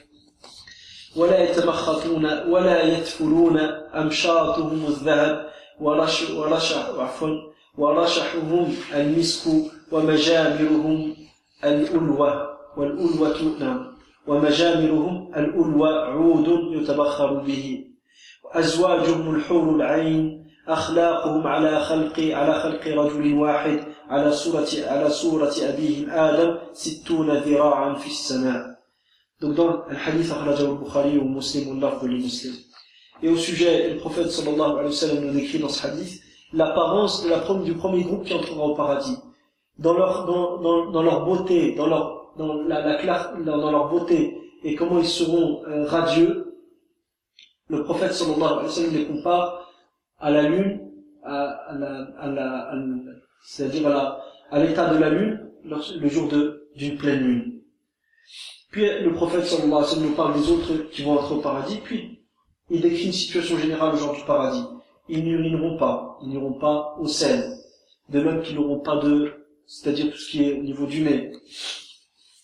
ولا يتمخطون ولا يتفلون أمشاطهم الذهب ورش ورشح عفوا ورشحهم المسك ومجامرهم الألوة والألوة نعم ومجامرهم الألوة عود يتبخر به وأزواجهم الحور العين أخلاقهم على خلق على خلق رجل واحد على صورة على صورة أبيهم آدم ستون ذراعا في السماء. Donc dans le hadith akhrajahu al-Bukhari ou Muslim ou l'afd de Muslim. Et au sujet, le prophète sallallahu alayhi wa sallam nous décrit dans ce hadith l'apparence de la, du premier groupe qui entrera au paradis. Dans leur dans dans, dans leur beauté, dans leur dans la, la clarté, dans, dans leur beauté et comment ils seront euh, radieux. Le prophète sallallahu alayhi wa sallam les compare à la lune, à, à la à la à, c'est-à-dire à, la, à l'état de la lune le jour de, d'une pleine lune. Puis le prophète sallallahu alayhi wa sallam nous parle des autres qui vont entrer au paradis, puis il décrit une situation générale aux gens du paradis. Ils n'urineront pas, ils n'iront pas au sel, de même qu'ils n'auront pas de, c'est-à-dire tout ce qui est au niveau du nez.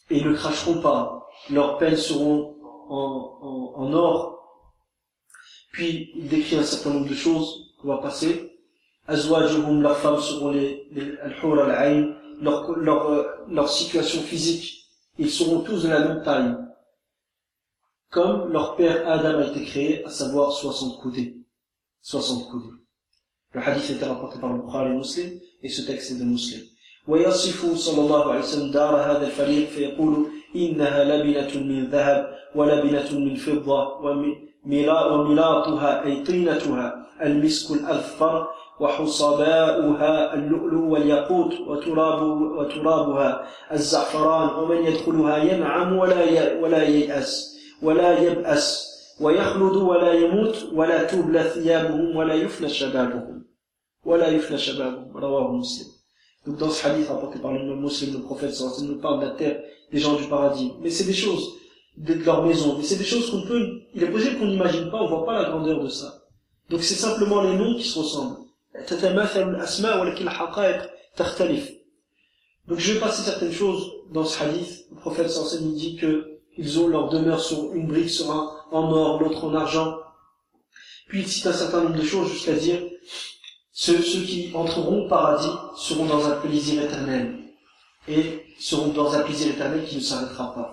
et ils ne cracheront pas. Leurs peines seront en, en, en or. Puis il décrit un certain nombre de choses qu'on va passer. Azwajuhum, leurs femmes seront les, les al-hur al-ayn, leur, leur, leur situation physique, ils seront tous de la même taille. Comme leur père Adam a été créé, à savoir soixante coudées. soixante coudées. Le hadith était rapporté par le Bukhari et Muslim, et ce texte est de Muslim. ويصف صلى الله عليه وسلم دار هذا الفريق فيقول إنها لبنة من ذهب ولبنة من فضة وملاطها أي طينتها المسك الأذفر وحصباؤها اللؤلؤ والياقوت وتراب وترابها الزعفران ومن يدخلها ينعم ولا ولا ييأس ولا يبأس ويخلد ولا يموت ولا تبلى ثيابهم ولا يفنى شبابهم ولا يفنى شبابهم رواه مسلم. Donc dans ce hadith rapporté par l'imam Muslim, le prophète sallallahu alayhi wa sallam nous parle de la terre des gens du paradis. Mais c'est des choses de leur maison, mais c'est des choses qu'on peut, il est possible qu'on n'imagine pas, on voit pas la grandeur de ça. Donc c'est simplement les noms qui se ressemblent. Donc je vais passer certaines choses dans ce hadith. Le prophète sallallahu alayhi wa sallam dit que ils ont leur demeure sur une brique sera en or, l'autre en argent. Puis il cite un certain nombre de choses jusqu'à dire ceux, ceux qui entreront au paradis seront dans un plaisir éternel et seront dans un plaisir éternel qui ne s'arrêtera pas.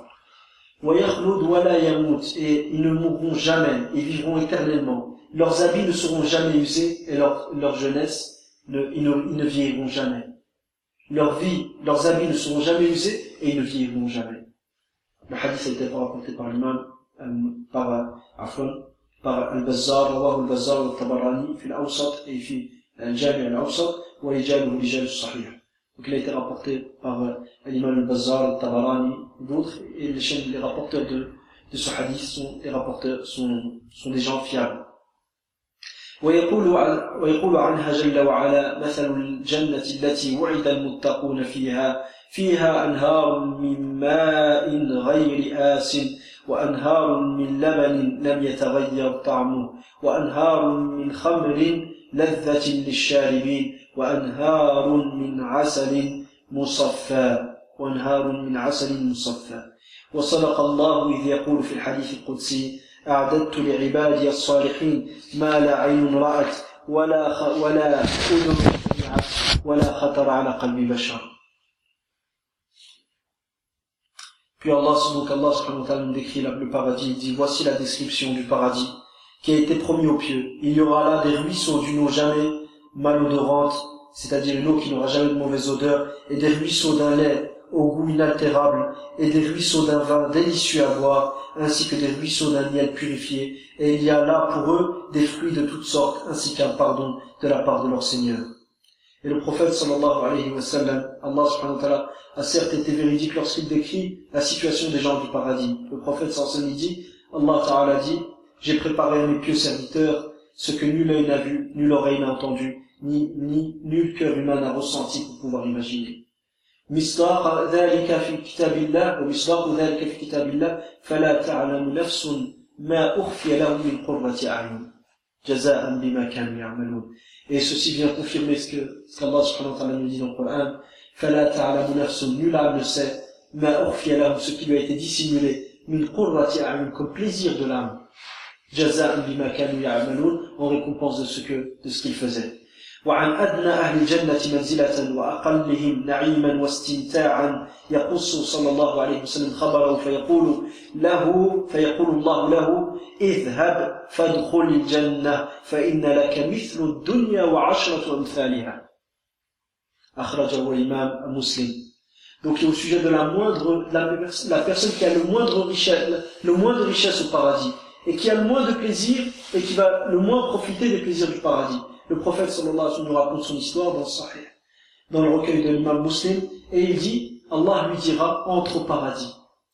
Et ils ne mourront jamais et vivront éternellement. Leurs habits ne seront jamais usés et leur, leur jeunesse, ne, ils, ne, ils ne vieilliront jamais. Leur vie, leurs habits ne seront jamais usés et ils ne vieilliront jamais. Le hadith a été rapporté par l'imam, euh, par, euh, Afwan, par Al-Bazzar, Rawah Al-Bazzar Al-Tabarani, fi Al-Awsat, et fi Al-Jami Al-Awsat, wa Rijaluhu Rijal Sahih. Donc il a été rapporté par euh, l'imam Al-Bazzar Al-Tabarani, d'autres, et les chaînes, les rapporteurs de, de ce hadith sont, les rapporteurs sont, sont des gens fiables. ويقول ويقول عنها جل وعلا مثل الجنة التي وعد المتقون فيها فيها أنهار من ماء غير آس وأنهار من لبن لم يتغير طعمه وأنهار من خمر لذة للشاربين وأنهار من عسل مصفى وأنهار من عسل مصفى وصدق الله إذ يقول في الحديث القدسي أعددت لعبادي الصالحين ما لا عين رأت ولا ولا أذن سمعت ولا خطر على قلب بشر. Puis Allah, donc Allah subhanahu wa ta'ala nous décrit le paradis, il dit voici la description du paradis qui a été promis aux pieux. Il y aura là des ruisseaux d'une eau jamais malodorante, c'est-à-dire une eau qui n'aura jamais de mauvaise odeur, et des ruisseaux d'un lait au goût inaltérable, et des ruisseaux d'un vin délicieux à boire, ainsi que des ruisseaux d'un miel purifié, et il y a là pour eux des fruits de toutes sortes, ainsi qu'un pardon de la part de leur Seigneur. Et le prophète sallallahu alayhi wa sallam, Allah subhanahu wa ta'ala, a certes été véridique lorsqu'il décrit la situation des gens du paradis. Le prophète sallallahu alayhi wa sallam dit, Allah ta'ala dit, j'ai préparé à mes pieux serviteurs ce que nul œil n'a vu, nulle oreille n'a entendu, ni, ni nul cœur humain n'a ressenti pour pouvoir imaginer. مصداق ذلك في كتاب الله ومصداق ذلك في كتاب الله فلا تعلم نفس ما أخفي لهم من قرة أعين جزاء بما كانوا يعملون. Et ceci vient confirmer ce que ce qu'Allah subhanahu wa ta'ala nous dit dans le Coran. فلا تعلم نفس, nul âme ne sait ما أخفي لهم, ce qui lui a été dissimulé من قرة أعين, comme plaisir de l'âme, جزاء بما كانوا يعملون, en récompense de ce que de ce qu'ils faisaient. وعن أدنى أهل الجنة منزلة وأقلهم نعيما واستمتاعا يقص صلى الله عليه وسلم خبره فيقول له فيقول الله له اذهب فادخل الجنة فإن لك مثل الدنيا وعشرة أمثالها أخرجه الإمام مسلم. Donc au sujet de la moindre la, la personne qui a le moindre richesse le moins de richesse au paradis et qui a le moins de plaisir et qui va le moins profiter des plaisirs du paradis. Le prophète sallallahu alayhi wa sallam nous raconte son histoire dans le Sahih, dans le recueil de l'imam Muslim, et il dit, Allah lui dira, entre au paradis.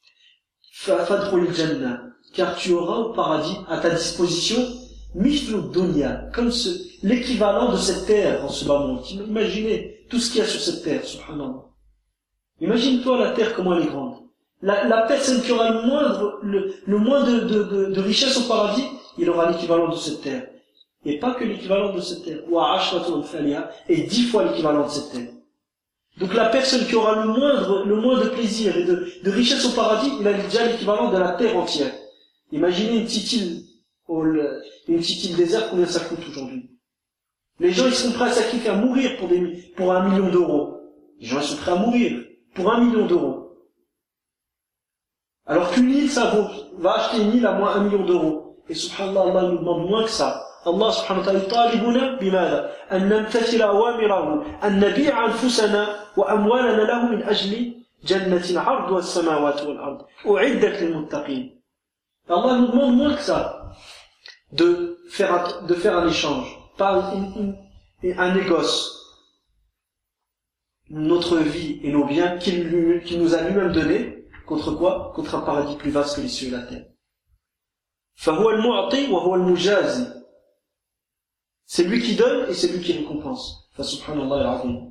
Fadkhul jannah, car tu auras au paradis à ta disposition mithlu dunya, comme ce, l'équivalent de cette terre en ce bas monde. Imaginez tout ce qu'il y a sur cette terre, subhanallah. Imagine-toi la terre comment elle est grande. La, la personne qui aura le moindre, le, le moins de, de, de, de richesse au paradis, il aura l'équivalent de cette terre. Et pas que l'équivalent de cette terre. Et dix fois l'équivalent de cette terre. Donc la personne qui aura le moindre, le moins de plaisir et de, de richesse au paradis, il a déjà l'équivalent de la terre entière. Imaginez une petite île, une petite île déserte, combien ça coûte aujourd'hui? Les gens, ils sont prêts à sacrifier, à mourir pour des, pour un million d'euros. Les gens, ils sont prêts à mourir pour un million d'euros. Alors qu'une île, ça vaut, va acheter une île à moins un million d'euros. Et subhanallah, Allah nous demande moins que ça. Allah subhanahu wa ta'ala يطالبنا بماذا؟ أن نمتثل أوامره أن نبيع أنفسنا وأموالنا له من أجل جنة عرضها السماوات والأرض أعدت للمتقين. Allah nous demande moins que ça de faire un, de faire un échange, pas une, une, un négoce. Notre vie et nos biens qu'il, qu'il nous a lui-même donné contre quoi? Contre un paradis plus vaste que les cieux et la terre. فهو المعطي وهو المجازي. C'est lui qui donne et c'est lui qui récompense. فسبحان العظيم.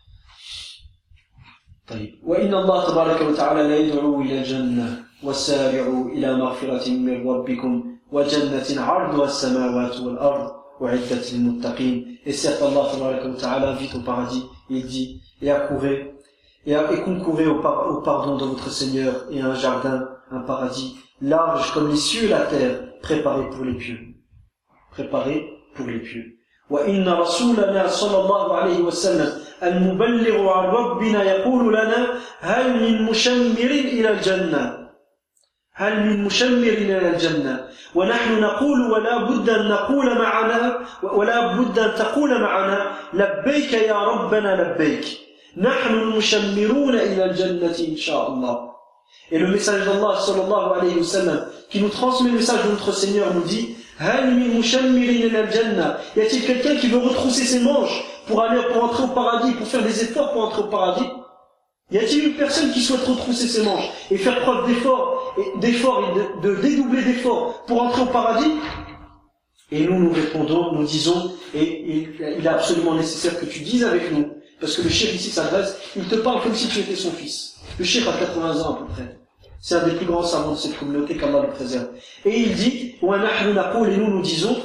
طيب. وإن الله تبارك وتعالى لا يدعو إلى الجنة وسارعوا إلى مغفرة من ربكم وجنة عرضها السماوات والأرض وعدت للمتقين. Et certes Allah تبارك وتعالى invite au paradis. Il dit et accourez et, et concourez au, par, au pardon de votre Seigneur et un jardin, un paradis large comme les cieux et la terre, préparé pour les pieux. Préparé pour les pieux. وإن رسولنا صلى الله عليه وسلم المبلغ عن ربنا يقول لنا هل من مشمر إلى الجنة هل من مشمر إلى الجنة ونحن نقول ولا بد أن نقول معنا ولا بد أن تقول معنا لبيك يا ربنا لبيك نحن المشمرون إلى الجنة إن شاء الله. Et le message d'Allah sallallahu alayhi wa sallam qui nous transmet le message de notre Seigneur nous dit هل من مشمر إلى الجنة. Y a-t-il quelqu'un qui veut retrousser ses manches pour aller pour entrer au paradis, pour faire des efforts pour entrer au paradis? Y a-t-il une personne qui souhaite retrousser ses manches et faire preuve d'effort, et d'effort et de, de dédoubler d'efforts pour entrer au paradis? Et nous nous répondons, nous disons, et, et il est absolument nécessaire que tu dises avec nous, parce que le cheikh ici s'adresse, il te parle comme si tu étais son fils. Le cheikh a quatre-vingts ans à peu près. C'est un des plus grands savants de cette communauté qu'Allah le préserve. Et il dit, et nous nous disons,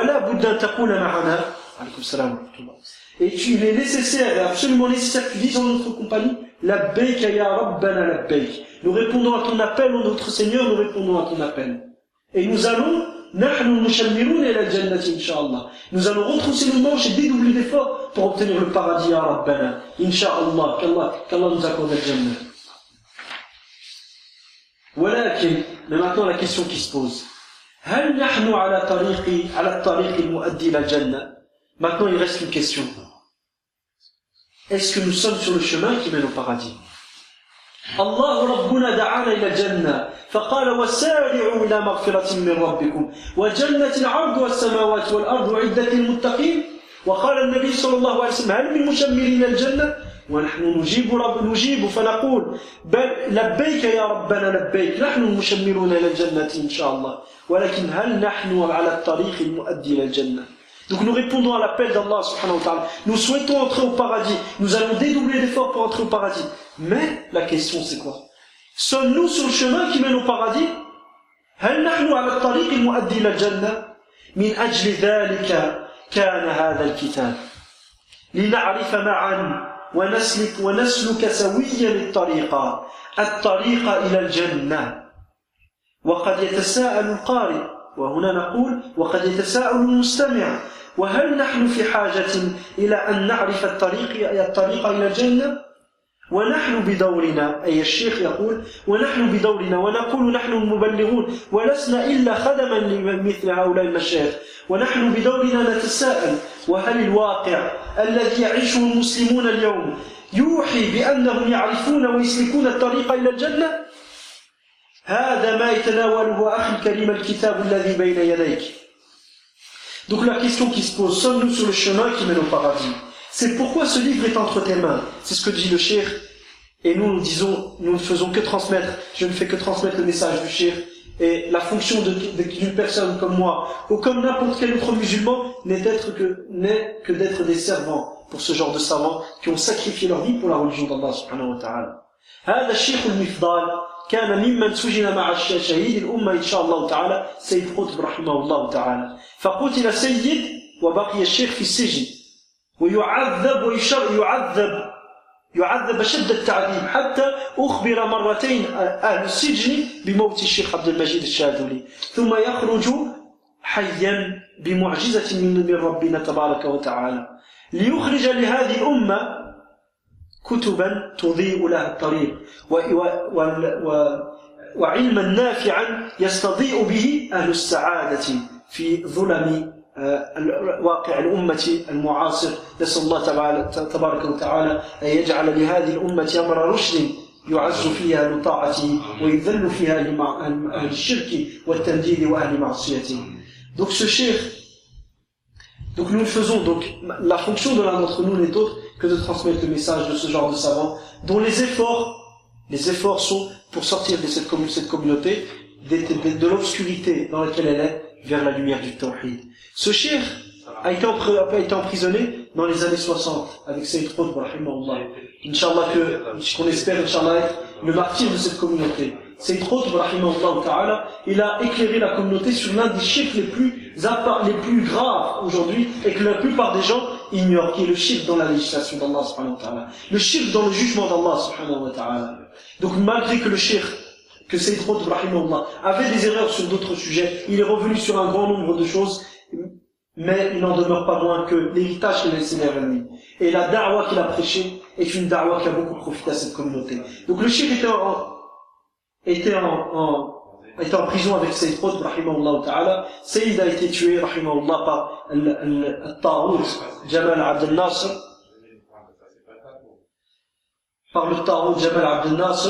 et tu, il est nécessaire, et absolument nécessaire que tu dises en notre compagnie, labbaik ya rabbana labbaik. Nous répondons à ton appel, ô notre Seigneur, nous répondons à ton appel. Et nous allons, nous allons retrousser nos manches et dédoubler d'efforts pour obtenir le paradis ya rabbana. Inch'Allah, qu'Allah, qu'Allah nous accorde le Jannah. ولكن maintenant la question qui se pose هل نحن على طريق على الطريق المؤدي إلى الجنة. Maintenant il reste une question, est-ce que nous sommes sur le chemin qui mène au paradis? الله ربنا دعانا إلى الجنة فقال وسارعوا إلى مغفرة من ربكم وجنة عرضها السماوات والأرض أعدت للمتقين. وقال النبي صلى الله عليه وسلم هل من مشمرين الجنة ونحن نجيب رب نجيب فنقول بل لبيك يا ربنا لبيك نحن المشمرون إلى الجنة إن شاء الله ولكن هل نحن على الطريق المؤدي إلى الجنة. Donc nous répondons à l'appel d'Allah subhanahu wa ta'ala. Nous souhaitons entrer au paradis. Nous allons dédoubler d'efforts pour entrer au paradis. Mais la question c'est quoi? Sommes-nous sur le chemin qui mène au paradis? هل نحن على الطريق المؤدي إلى الجنة. من أجل ذلك كان هذا الكتاب لنعرف معا ونسلك ونسلك سويا الطريق الطريق إلى الجنة. وقد يتساءل القارئ وهنا نقول وقد يتساءل المستمع وهل نحن في حاجة إلى أن نعرف الطريق الطريق إلى الجنة. ونحن بدورنا أي الشيخ يقول ونحن بدورنا ونقول نحن المبلغون ولسنا إلا خدما لمثل هؤلاء المشايخ ونحن بدورنا نتساءل وهل الواقع الذي يعيشه المسلمون اليوم يوحي بأنهم يعرفون ويسلكون الطريق إلى الجنة. هذا ما يتناوله أخي الكريم الكتاب الذي بين يديك. Donc la question qui se pose, sommes-nous sur le chemin qui mène au paradis? C'est pourquoi ce livre est entre tes mains. C'est ce que dit le cheikh. Et nous, nous disons, nous ne faisons que transmettre, je ne fais que transmettre le message du cheikh. Et la fonction de, de, d'une personne comme moi, ou comme n'importe quel autre musulman, n'est d'être que, n'est que d'être des servants pour ce genre de savants qui ont sacrifié leur vie pour la religion d'Allah subhanahu wa ta'ala. هذا الشيخ المفضال كان ممن سجن مع شهيد الأمة إن شاء الله تعالى سيد قطب رحمه الله تعالى. فقتل سيد وبقي الشيخ في السجن ويعذب ويعذب يعذب شد التعذيب حتى أخبر مرتين أهل السجن بموت الشيخ عبد المجيد الشاذلي ثم يخرج حيا بمعجزة من ربنا تبارك وتعالى ليخرج لهذه الأمة كتبا تضيء لها الطريق و و و وعلما نافعا يستضيء به أهل السعادة في ظلم واقع الأمة المعاصر. نسأل الله تبارك وتعالى أن يجعل لهذه الأمة أمر رشد يعز فيها لطاعته ويذل فيها أهل الشرك والتنديد وأهل معصيته. Donc ce cheikh, donc nous le faisons, donc la fonction de l'un d'entre nous n'est autre que de transmettre le message de ce genre de savants dont les efforts, les efforts sont pour sortir de cette, commun- cette communauté de, de, de l'obscurité dans laquelle elle est vers la lumière du tawhid. Ce cheikh a été, a été emprisonné dans les années soixante avec Sayyid Qutb, rahimahullah. Inch'Allah, que, qu'on espère, Inch'Allah, être le martyr de cette communauté. Sayyid Qutb, rahimahullah ta'ala, il a éclairé la communauté sur l'un des shirks les plus, les plus graves aujourd'hui et que la plupart des gens ignorent, qui est le shirk dans la législation d'Allah subhanahu wa ta'ala. Le shirk dans le jugement d'Allah subhanahu wa ta'ala. Donc malgré que le shirk, que Sayyid Qutb, rahimahullah, avait des erreurs sur d'autres sujets, il est revenu sur un grand nombre de choses, mais il n'en demeure pas moins que l'héritage qu'il a laissé derrière lui. Et la da'wa qu'il a prêchée est une da'wa qui a beaucoup profité à cette communauté. Donc le shirk était en, était en, en, était en prison avec Sayyid Qutb, rahimahullah ta'ala. Sayyid a été tué, rahimahullah, par le Jamal Abdel Nasser, par le Tarout Jamal Abdel Nasser.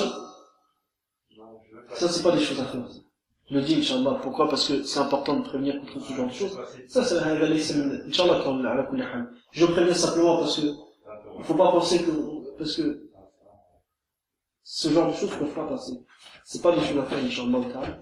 Ça, c'est pas des choses à faire. Je le dis, Inch'Allah. Pourquoi? Parce que c'est important de prévenir contre ce genre de choses. Ça, c'est un Inch'Allah, quand on a je préviens simplement parce que, il faut pas penser que, parce que, ce genre de choses qu'on fera passer. C'est pas des choses à faire, Inch'Allah.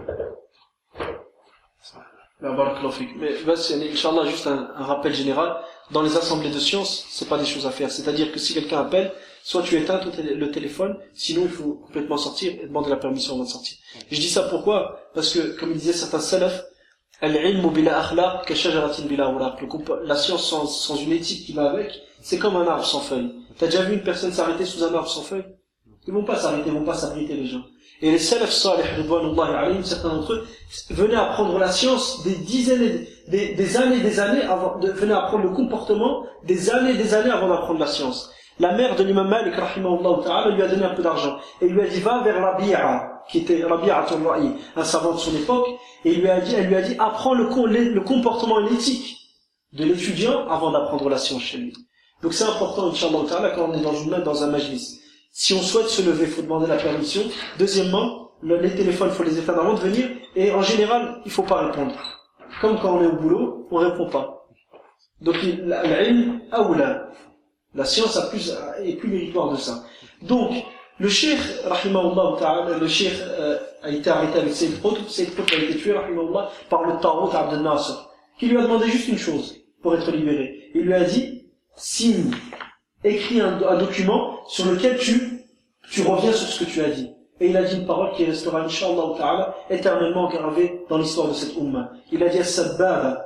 Mais, Inch'Allah, juste un, un rappel général. Dans les assemblées de sciences, c'est pas des choses à faire. C'est-à-dire que si quelqu'un appelle, soit tu éteins le téléphone, sinon il faut complètement sortir et demander la permission avant de sortir. Et je dis ça pourquoi? Parce que, comme il disait certains salaf, al-ilmu bila akhlaq ka shajaratin bila awraq. La science sans, sans une éthique qui va avec, c'est comme un arbre sans feuilles. T'as déjà vu une personne s'arrêter sous un arbre sans feuilles? Ils vont pas s'arrêter, ils vont pas s'abriter les gens. Et les salaf salih, ridwanullahi alayhim, certains d'entre eux, venaient apprendre la science des dizaines, et des, des années, des années avant, de, venaient apprendre le comportement des années, des années avant d'apprendre la science. La mère de l'imam Malik, rahimahullah ta'ala, lui a donné un peu d'argent. Et lui a dit, va vers Rabi'a, qui était Rabi'a al-Ra'i, un savant de son époque, et il lui a dit, elle lui a dit, apprends le, le comportement et l'éthique de l'étudiant avant d'apprendre la science chez lui. Donc c'est important, Inch'Allah ta'ala, quand on est dans une dans un majlis. Si on souhaite se lever, il faut demander la permission. Deuxièmement, le, les téléphones, il faut les éteindre avant de venir. Et en général, il faut pas répondre. Comme quand on est au boulot, on répond pas. Donc, l'ilm, aoula. La science a plus, est plus méritoire de ça. Donc, le cheikh, rahimahullah ta'ala, le cheikh euh, a été arrêté avec Sayyid Qutb. Sayyid Qutb a été tué, rahimahullah, par le Tarout Abdel Nasser, qui lui a demandé juste une chose pour être libéré. Il lui a dit, signe, écris un, un document sur lequel tu, tu reviens sur ce que tu as dit. Et il a dit une parole qui restera, Inch'Allah ta'ala, éternellement gravée dans l'histoire de cette umma. Il a dit, as-sabbaba,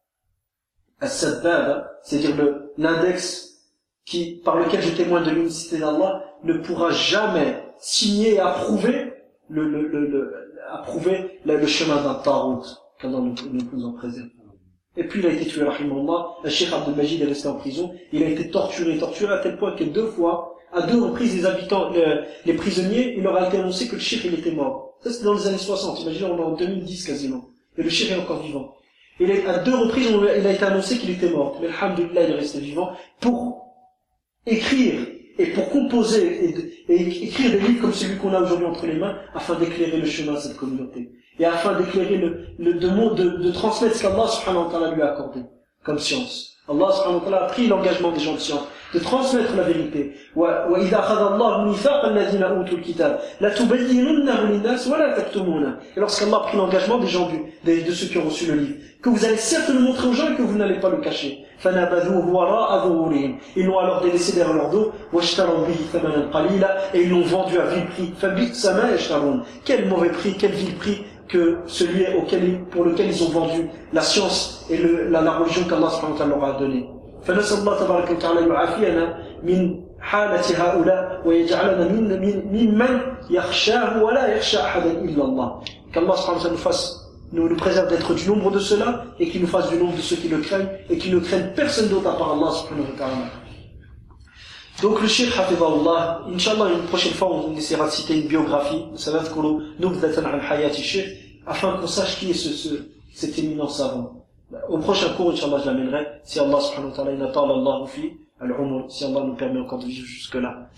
as-sabbaba, c'est-à-dire le, l'index qui, par lequel je témoigne de l'unicité d'Allah, ne pourra jamais signer et approuver le, le, le, le approuver le, le chemin d'un tarout. qu'Allah nous, nous, nous en préserve. Et puis il a été tué, rahimahullah. Le Cheikh Abdel Majid est resté en prison. Il a été torturé, torturé à tel point que deux fois, à deux reprises, les habitants, les, les prisonniers, il leur a été annoncé que le Cheikh il était mort. Ça c'était dans les années soixante. Imaginez, on est en deux mille dix quasiment. Et le Cheikh est encore vivant. Et à deux reprises, on, il a été annoncé qu'il était mort. Mais alhamdulillah, il est resté vivant pour écrire et pour composer et, et écrire des livres comme celui qu'on a aujourd'hui entre les mains afin d'éclairer le chemin de cette communauté. Et afin d'éclairer le, le, de, de, de transmettre ce qu'Allah subhanahu wa ta'ala lui a accordé comme science. Allah subhanahu wa ta'ala a pris l'engagement des gens de science de transmettre la vérité. وَإِذَا أَخَذَ اللَّهُ مِيثَاقَ الَّذِينَ أُوتُوا الْكِتَابَ لَتُبَيِّنُنَّهُ لِلنَّاسِ وَلَا تَكْتُمُونَهُ. Et lorsqu'Allah a pris l'engagement des gens du, de, de ceux qui ont reçu le livre, que vous allez certes le montrer aux gens et que vous n'allez pas le cacher. فَنَبَذُوهُ وَرَاءَ ظُهُورِهِمْ. Ils l'ont alors délaissé derrière leur dos. وَاشْتَرَوْا بِهِ ثَمَنًا قَلِيلًا. Et ils l'ont vendu à vil prix. فَبِئْسَ مَا يَشْتَرُونَ. Quel mauvais prix, quel vil prix que celui auquel, pour lequel ils ont vendu la science et le, la, la religion qu'Allah subhanahu wa ta'ala leur a donnée. فنسأل الله تبارك وتعالى يعافينا من حالة هؤلاء ويجعلنا من من ممن يخشاه ولا يخشى أحدا إلا الله. Qu'Allah subhanahu wa ta'ala nous fasse, nous nous préserve d'être du nombre de ceux-là et qu'il nous fasse du nombre de ceux qui le craignent et qui ne craignent personne d'autre à part Allah subhanahu wa ta'ala. Donc le Cheikh Hafidahullah, Inch'Allah, une prochaine fois on essaiera de citer une biographie, afin qu'on sache qui est ce, ce, cet éminent savant. Au prochain cours, Inch'Allah, je l'amènerai, si Allah subhanahu wa ta'ala inata'ala Allahu fi al-umur, si Allah nous permet encore de vivre jusque-là.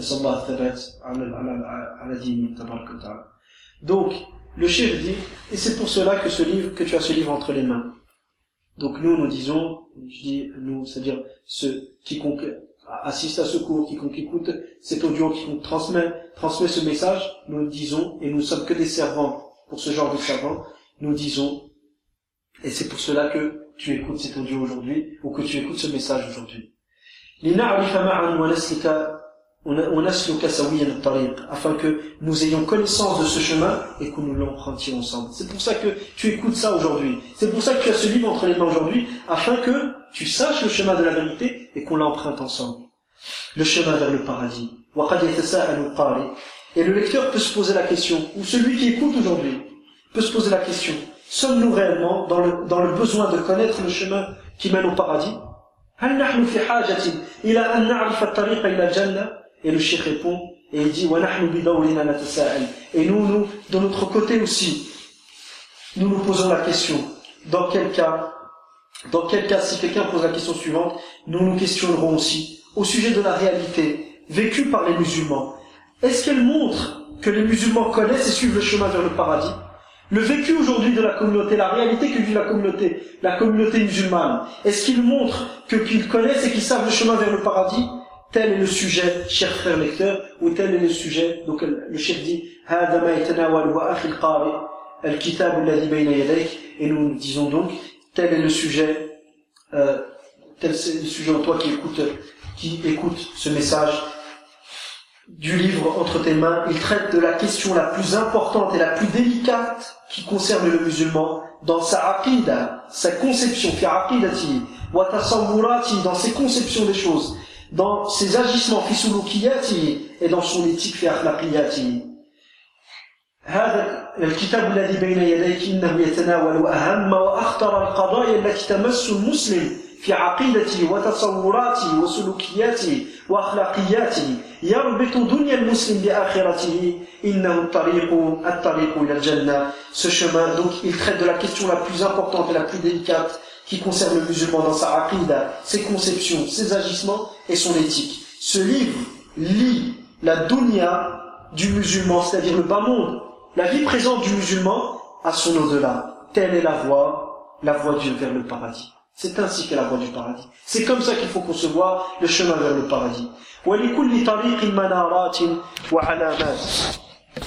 Donc, le Cheikh dit, et c'est pour cela que ce livre, que tu as ce livre entre les mains. Donc nous, nous disons, je dis nous, c'est-à-dire ceux qui assiste à ce cours, quiconque écoute cet audio, quiconque transmet, transmet ce message, nous disons, et nous ne sommes que des servants pour ce genre de servants, nous disons, et c'est pour cela que tu écoutes cet audio aujourd'hui, ou que tu écoutes ce message aujourd'hui. Afin que nous ayons connaissance de ce chemin et que nous l'empruntions ensemble. C'est pour ça que tu écoutes ça aujourd'hui. C'est pour ça que tu as ce livre entre les mains aujourd'hui, afin que tu saches le chemin de la vérité et qu'on l'emprunte ensemble. Le chemin vers le paradis. Et le lecteur peut se poser la question, ou celui qui écoute aujourd'hui peut se poser la question, sommes-nous réellement dans le, dans le besoin de connaître le chemin qui mène au paradis? Et le Cheikh répond, et il dit, et nous, nous, de notre côté aussi, nous nous posons la question, dans quel cas, dans quel cas, si quelqu'un pose la question suivante, nous nous questionnerons aussi, au sujet de la réalité, vécue par les musulmans. Est-ce qu'elle montre que les musulmans connaissent et suivent le chemin vers le paradis? Le vécu aujourd'hui de la communauté, la réalité que vit la communauté, la communauté musulmane, est-ce qu'il montre que qu'ils connaissent et qu'ils savent le chemin vers le paradis? Tel est le sujet, chers frères lecteurs, ou tel est le sujet. Donc le chef dit, et nous disons donc, tel est le sujet, euh, tel est le sujet en toi qui écoute, qui écoute ce message du livre entre tes mains. Il traite de la question la plus importante et la plus délicate qui concerne le musulman dans sa aqida, sa conception, fi aqidati, wa tasawwurati, dans ses conceptions des choses, dans ses agissements fi sulukiyati et dans son éthique fi akhlaqiyati. هذا الكتاب الذي بين يديك إنه يتناول أهم وأخطر القضايا التي تمس المسلم في عقيدته وتصوراته وسلوكياته وأخلاقياته يربط دنيا المسلم بآخرته إنه الطريق الطريق إلى الجنة. Ce chemin, donc, il traite de la question la plus importante et la plus délicate qui concerne le musulman dans sa aqida, ses conceptions, ses agissements et son éthique. Ce livre lie la dunya du musulman, c'est-à-dire le bas monde, la vie présente du musulman à son au-delà. Telle est la voie, la voie du vers le paradis. C'est ainsi qu'est la voie du paradis. C'est comme ça qu'il faut concevoir le chemin vers le paradis. وَلِكُلِّ طَرِيقٍ مَنَارَاتٍ وَعَلَامَاتٍ.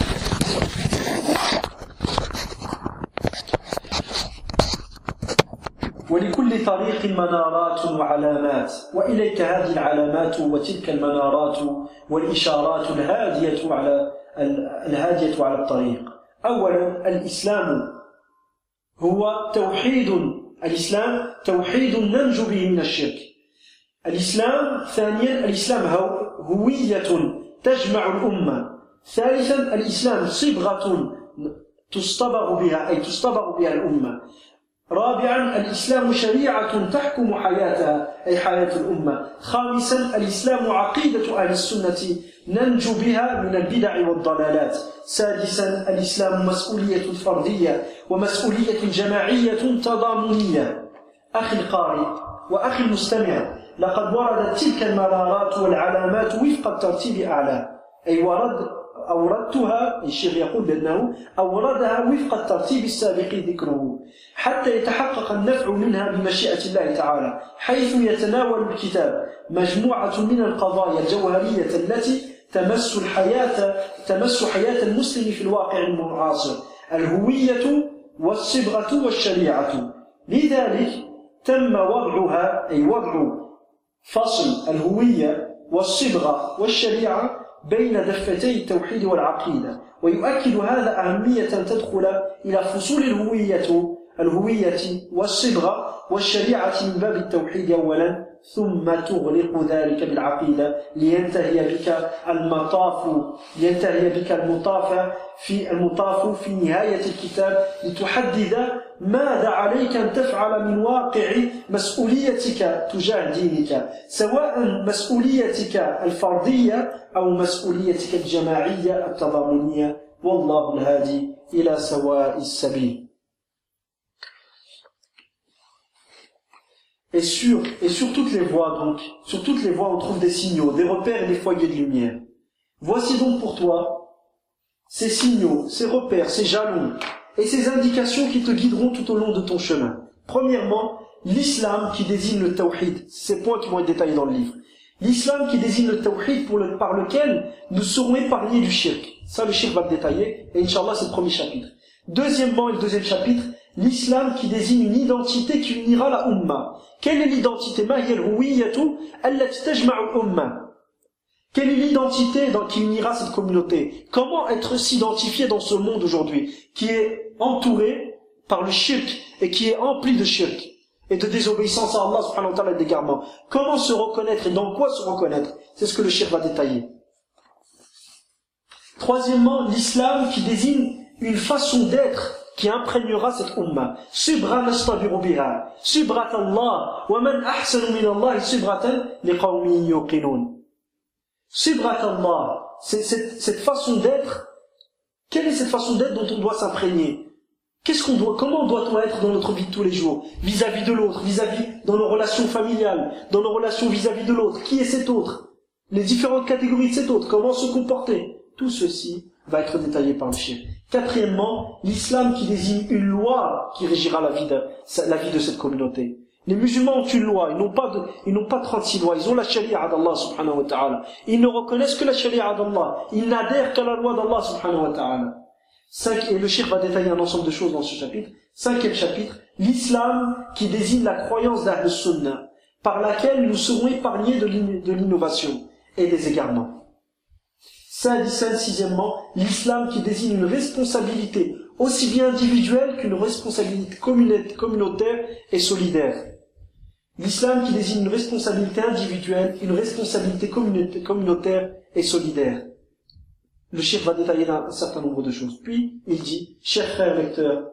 ولكل طريق منارات وعلامات وإليك هذه العلامات وتلك المنارات والإشارات الهادية على الهادية على الطريق. أولا الإسلام هو توحيد، الإسلام توحيد ننجو به من الشرك. الإسلام ثانيا الإسلام هوية تجمع الأمة. ثالثا الإسلام صبغة تصطبغ بها، أي تصطبغ بها الأمة. رابعا الإسلام شريعة تحكم حياتها، أي حياة الأمة. خامسا الإسلام عقيدة أهل السنة ننجو بها من البدع والضلالات. سادسا الإسلام مسؤولية فردية ومسؤولية جماعية تضامنية. أخي القارئ وأخي المستمع، لقد وردت تلك المنارات والعلامات وفق الترتيب أعلى، أي ورد أوردتها، الشيخ يقول بأنه أوردها وفق الترتيب السابق ذكره حتى يتحقق النفع منها بمشيئة الله تعالى، حيث يتناول الكتاب مجموعة من القضايا الجوهرية التي تمس الحياة تمس حياة المسلم في الواقع المعاصر، الهوية والصبغة والشريعة. لذلك تم وضعها، أي وضع فصل الهوية والصبغة والشريعة بين دفتي التوحيد والعقيدة، ويؤكد هذا أهمية تدخل إلى فصول الهوية الهوية والصبغة والشريعة من باب التوحيد أولا، ثم تغلق ذلك بالعقيدة لينتهي بك المطاف لينتهي بك المطاف في المطاف في نهاية الكتاب لتحدد ماذا عليك أن تفعل من واقع مسؤوليتك تجاه دينك، سواء مسؤوليتك الفردية أو مسؤوليتك الجماعية التضامنية. والله الهادي إلى سواء السبيل. Et sur, et sur toutes les voies, donc, sur toutes les voies, on trouve des signaux, des repères et des foyers de lumière. Voici donc pour toi ces signaux, ces repères, ces jalons et ces indications qui te guideront tout au long de ton chemin. Premièrement, l'islam qui désigne le tawhid. Ces points qui vont être détaillés dans le livre. L'islam qui désigne le tawhid pour le, par lequel nous serons épargnés du shirk. Ça, le shirk va le détailler, et Inch'Allah, c'est le premier chapitre. Deuxièmement, et le deuxième chapitre, l'islam qui désigne une identité qui unira la umma. Quelle est l'identité? Quelle est l'identité qui unira cette communauté? Comment être s'identifier dans ce monde aujourd'hui, qui est entouré par le shirk, et qui est empli de shirk, et de désobéissance à Allah subhanahu wa ta'ala et d'égarement? Comment se reconnaître, et dans quoi se reconnaître? C'est ce que le shirk va détailler. Troisièmement, l'islam qui désigne une façon d'être qui imprégnera cette umma. Subra nastabiru biha. Subrat Allah. Wa man ahsanu min Allah subratan liqawmin yuqinun. Subrat Allah. C'est cette, cette façon d'être. Quelle est cette façon d'être dont on doit s'imprégner? Qu'est-ce qu'on doit, comment doit-on être dans notre vie de tous les jours? Vis-à-vis de l'autre, vis-à-vis dans nos relations familiales, dans nos relations vis-à-vis de l'autre. Qui est cet autre? Les différentes catégories de cet autre. Comment se comporter? Tout ceci va être détaillé par le shirk. Quatrièmement, l'islam qui désigne une loi qui régira la vie de, la vie de cette communauté. Les musulmans ont une loi, ils n'ont pas de, ils n'ont pas trente-six lois, ils ont la sharia d'Allah subhanahu wa ta'ala. Ils ne reconnaissent que la sharia d'Allah, ils n'adhèrent qu'à la loi d'Allah subhanahu wa ta'ala. Cinq, et le shirk va détailler un ensemble de choses dans ce chapitre. Cinquième chapitre, l'islam qui désigne la croyance d'Ahl Sunnah, par laquelle nous serons épargnés de l'innovation et des égarements. Sixièmement, l'islam qui désigne une responsabilité aussi bien individuelle qu'une responsabilité communautaire et solidaire. L'islam qui désigne une responsabilité individuelle, une responsabilité communautaire et solidaire. Le shirk va détailler un certain nombre de choses. Puis, il dit, cher frère lecteur,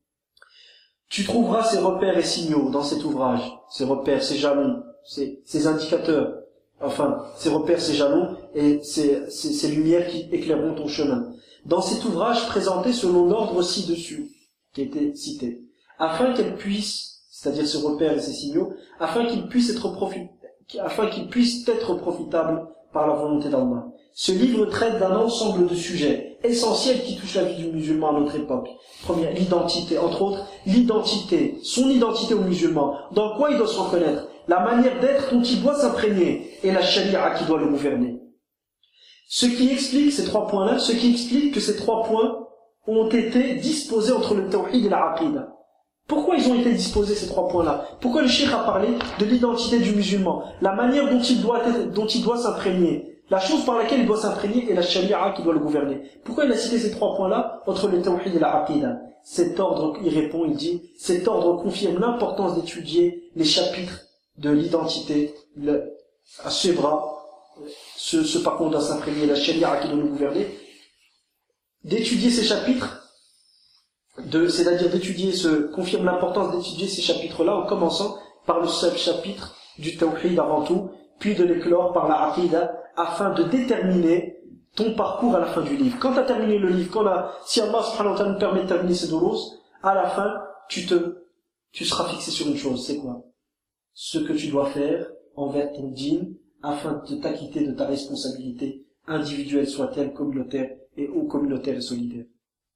tu trouveras ces repères et signaux dans cet ouvrage, ces repères, ces jalons, ces, ces indicateurs, enfin, ces repères, ces jalons et ces, ces, ces lumières qui éclaireront ton chemin. Dans cet ouvrage présenté selon l'ordre ci-dessus, qui a été cité, afin qu'elle puisse, c'est-à-dire ces repères et ces signaux, afin qu'ils puissent être profit, afin qu'ils puissent être profitables par la volonté d'Allah. Ce livre traite d'un ensemble de sujets essentiels qui touchent la vie du musulman à notre époque. Première, l'identité, entre autres, l'identité, son identité au musulman, dans quoi il doit se reconnaître, la manière d'être dont il doit s'imprégner, et la charia qui doit le gouverner. Ce qui explique ces trois points-là, ce qui explique que ces trois points ont été disposés entre le tawhid et la aqida. Pourquoi ils ont été disposés ces trois points-là? Pourquoi le shirk a parlé de l'identité du musulman, la manière dont il doit être, dont il doit s'imprégner, la chose par laquelle il doit s'imprégner et la sharia qui doit le gouverner? Pourquoi il a cité ces trois points-là entre le tawhid et la aqida? Cet ordre, il répond, il dit, cet ordre confirme l'importance d'étudier les chapitres de l'identité, le as-sibra, ce, ce par contre doit s'imprégner, la sharia qui doit nous gouverner, d'étudier ces chapitres, de, c'est-à-dire d'étudier ce, confirme l'importance d'étudier ces chapitres-là en commençant par le seul chapitre du tawhid avant tout, puis de l'éclore par la aqida, afin de déterminer ton parcours à la fin du livre. Quand tu as terminé le livre, quand la, si Allah subhanahu wa ta'ala nous permet de terminer ces doulos, à la fin, tu te, tu seras fixé sur une chose, c'est quoi? Ce que tu dois faire envers ton dîn, afin de t'acquitter de ta responsabilité, individuelle soit-elle, communautaire et ou communautaire et solidaire.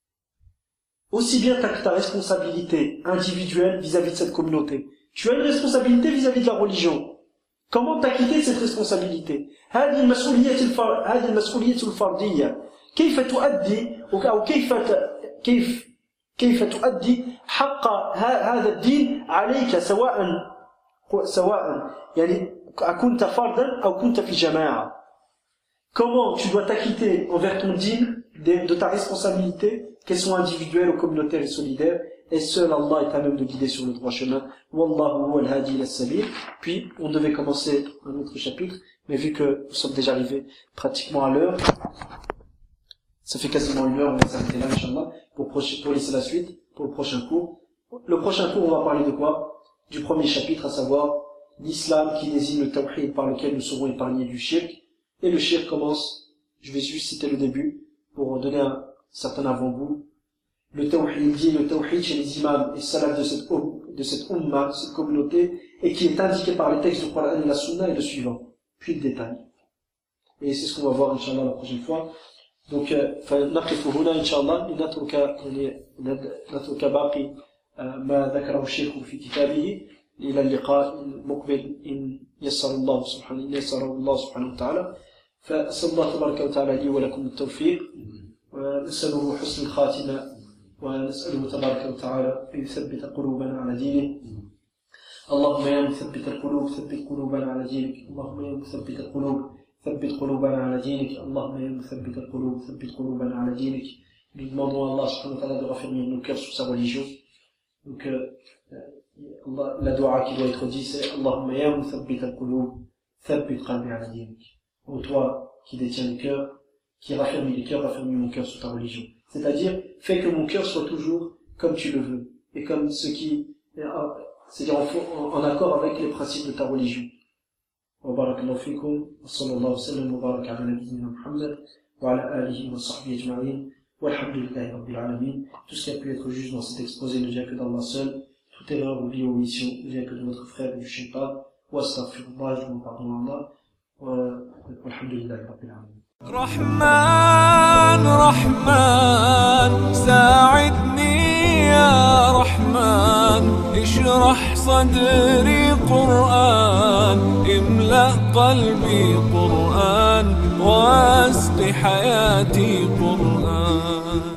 Aussi bien ta, ta responsabilité individuelle vis-à-vis de cette communauté. Tu as une responsabilité vis-à-vis de la religion. Comment t'acquitter de cette responsabilité? هذه المسؤولية الفر... هذه المسؤولية الفردية. كيف تؤدي أو كيف كيف كيف تؤدي حق هذا الدين عليك سواء سواء يعني كنت فردا أو كنت في جماعة. Comment tu dois t'acquitter envers ton dîn de, de ta responsabilité, qu'elles soient individuelles ou communautaires et solidaires, et seul Allah est à même de guider sur le droit chemin. Wallahu huwa al-hadi ila as-sabil. Puis, on devait commencer un autre chapitre, mais vu que nous sommes déjà arrivés pratiquement à l'heure, ça fait quasiment une heure, on va s'arrêter là, Inch'Allah, pour, pour laisser la suite, pour le prochain cours. Le prochain cours, on va parler de quoi? Du premier chapitre, à savoir l'islam qui désigne le tawhid par lequel nous serons épargnés du shirk. Et le shirk commence, je vais juste citer le début, pour donner un certain avant-goût. Le tawhid dit le tawhid chez les imams et salaf de cette, de cette umma, de cette communauté, et qui est indiqué par les textes du Coran et la Sunna, et le suivant. Puis le détail. Et c'est ce qu'on va voir, Inch'Allah, la prochaine fois. Donc, فنقف هنا إن شاء الله لنترك يعني نترك باقي ما ذكره الشيخ في كتابه إلى اللقاء المقبل إن يسر الله سبحانه إن يسر الله سبحانه وتعالى. فأسأل الله تبارك وتعالى لي ولكم التوفيق ونسأله حسن الخاتمة ونسأله تبارك وتعالى أن يثبت قلوبنا على دينه. اللهم يا مثبت القلوب ثبت قلوبنا على دينك. اللهم يا مثبت القلوب ثبت قلوبنا على دينك. اللهم يا مثبت القلوب ثبت قلوبنا على دينك. Nous demandons à Allah subhanahu wa ta'ala de raffermir nos cœurs sous sa religion. Donc, euh, Allah, la dua qui doit être dit, c'est Allahumma ya muthabbit al-qulub, thabbit qalbi ala dinik. Ô toi qui détiens les cœurs, qui raffermis les cœurs, raffermis mon cœur sous ta religion. C'est-à-dire, fais que mon cœur soit toujours comme tu le veux, et comme ce qui, c'est-à-dire en, en accord avec les principes de ta religion. Wa barakallahu fikum, wa sallallahu wa sallam wa baraka ala nabiyyina Muhammad, wa ala alihi wa sahbihi ajma'in. Walhamdulillahi Rabbil Alamin. Tout ce qui a pu être juste dans cet exposé ne vient que d'Allah seul. Toute erreur, oubli ou omission ne vient que de votre frère et du shaitan. Wa astaghfirullah, je vous pardonne Allah. Walhamdulillahi Rabbil Alamin. رحمن رحمن ساعدني يا رحمن اشرح صدري قرآن املأ قلبي قرآن واسق حياتي قرآن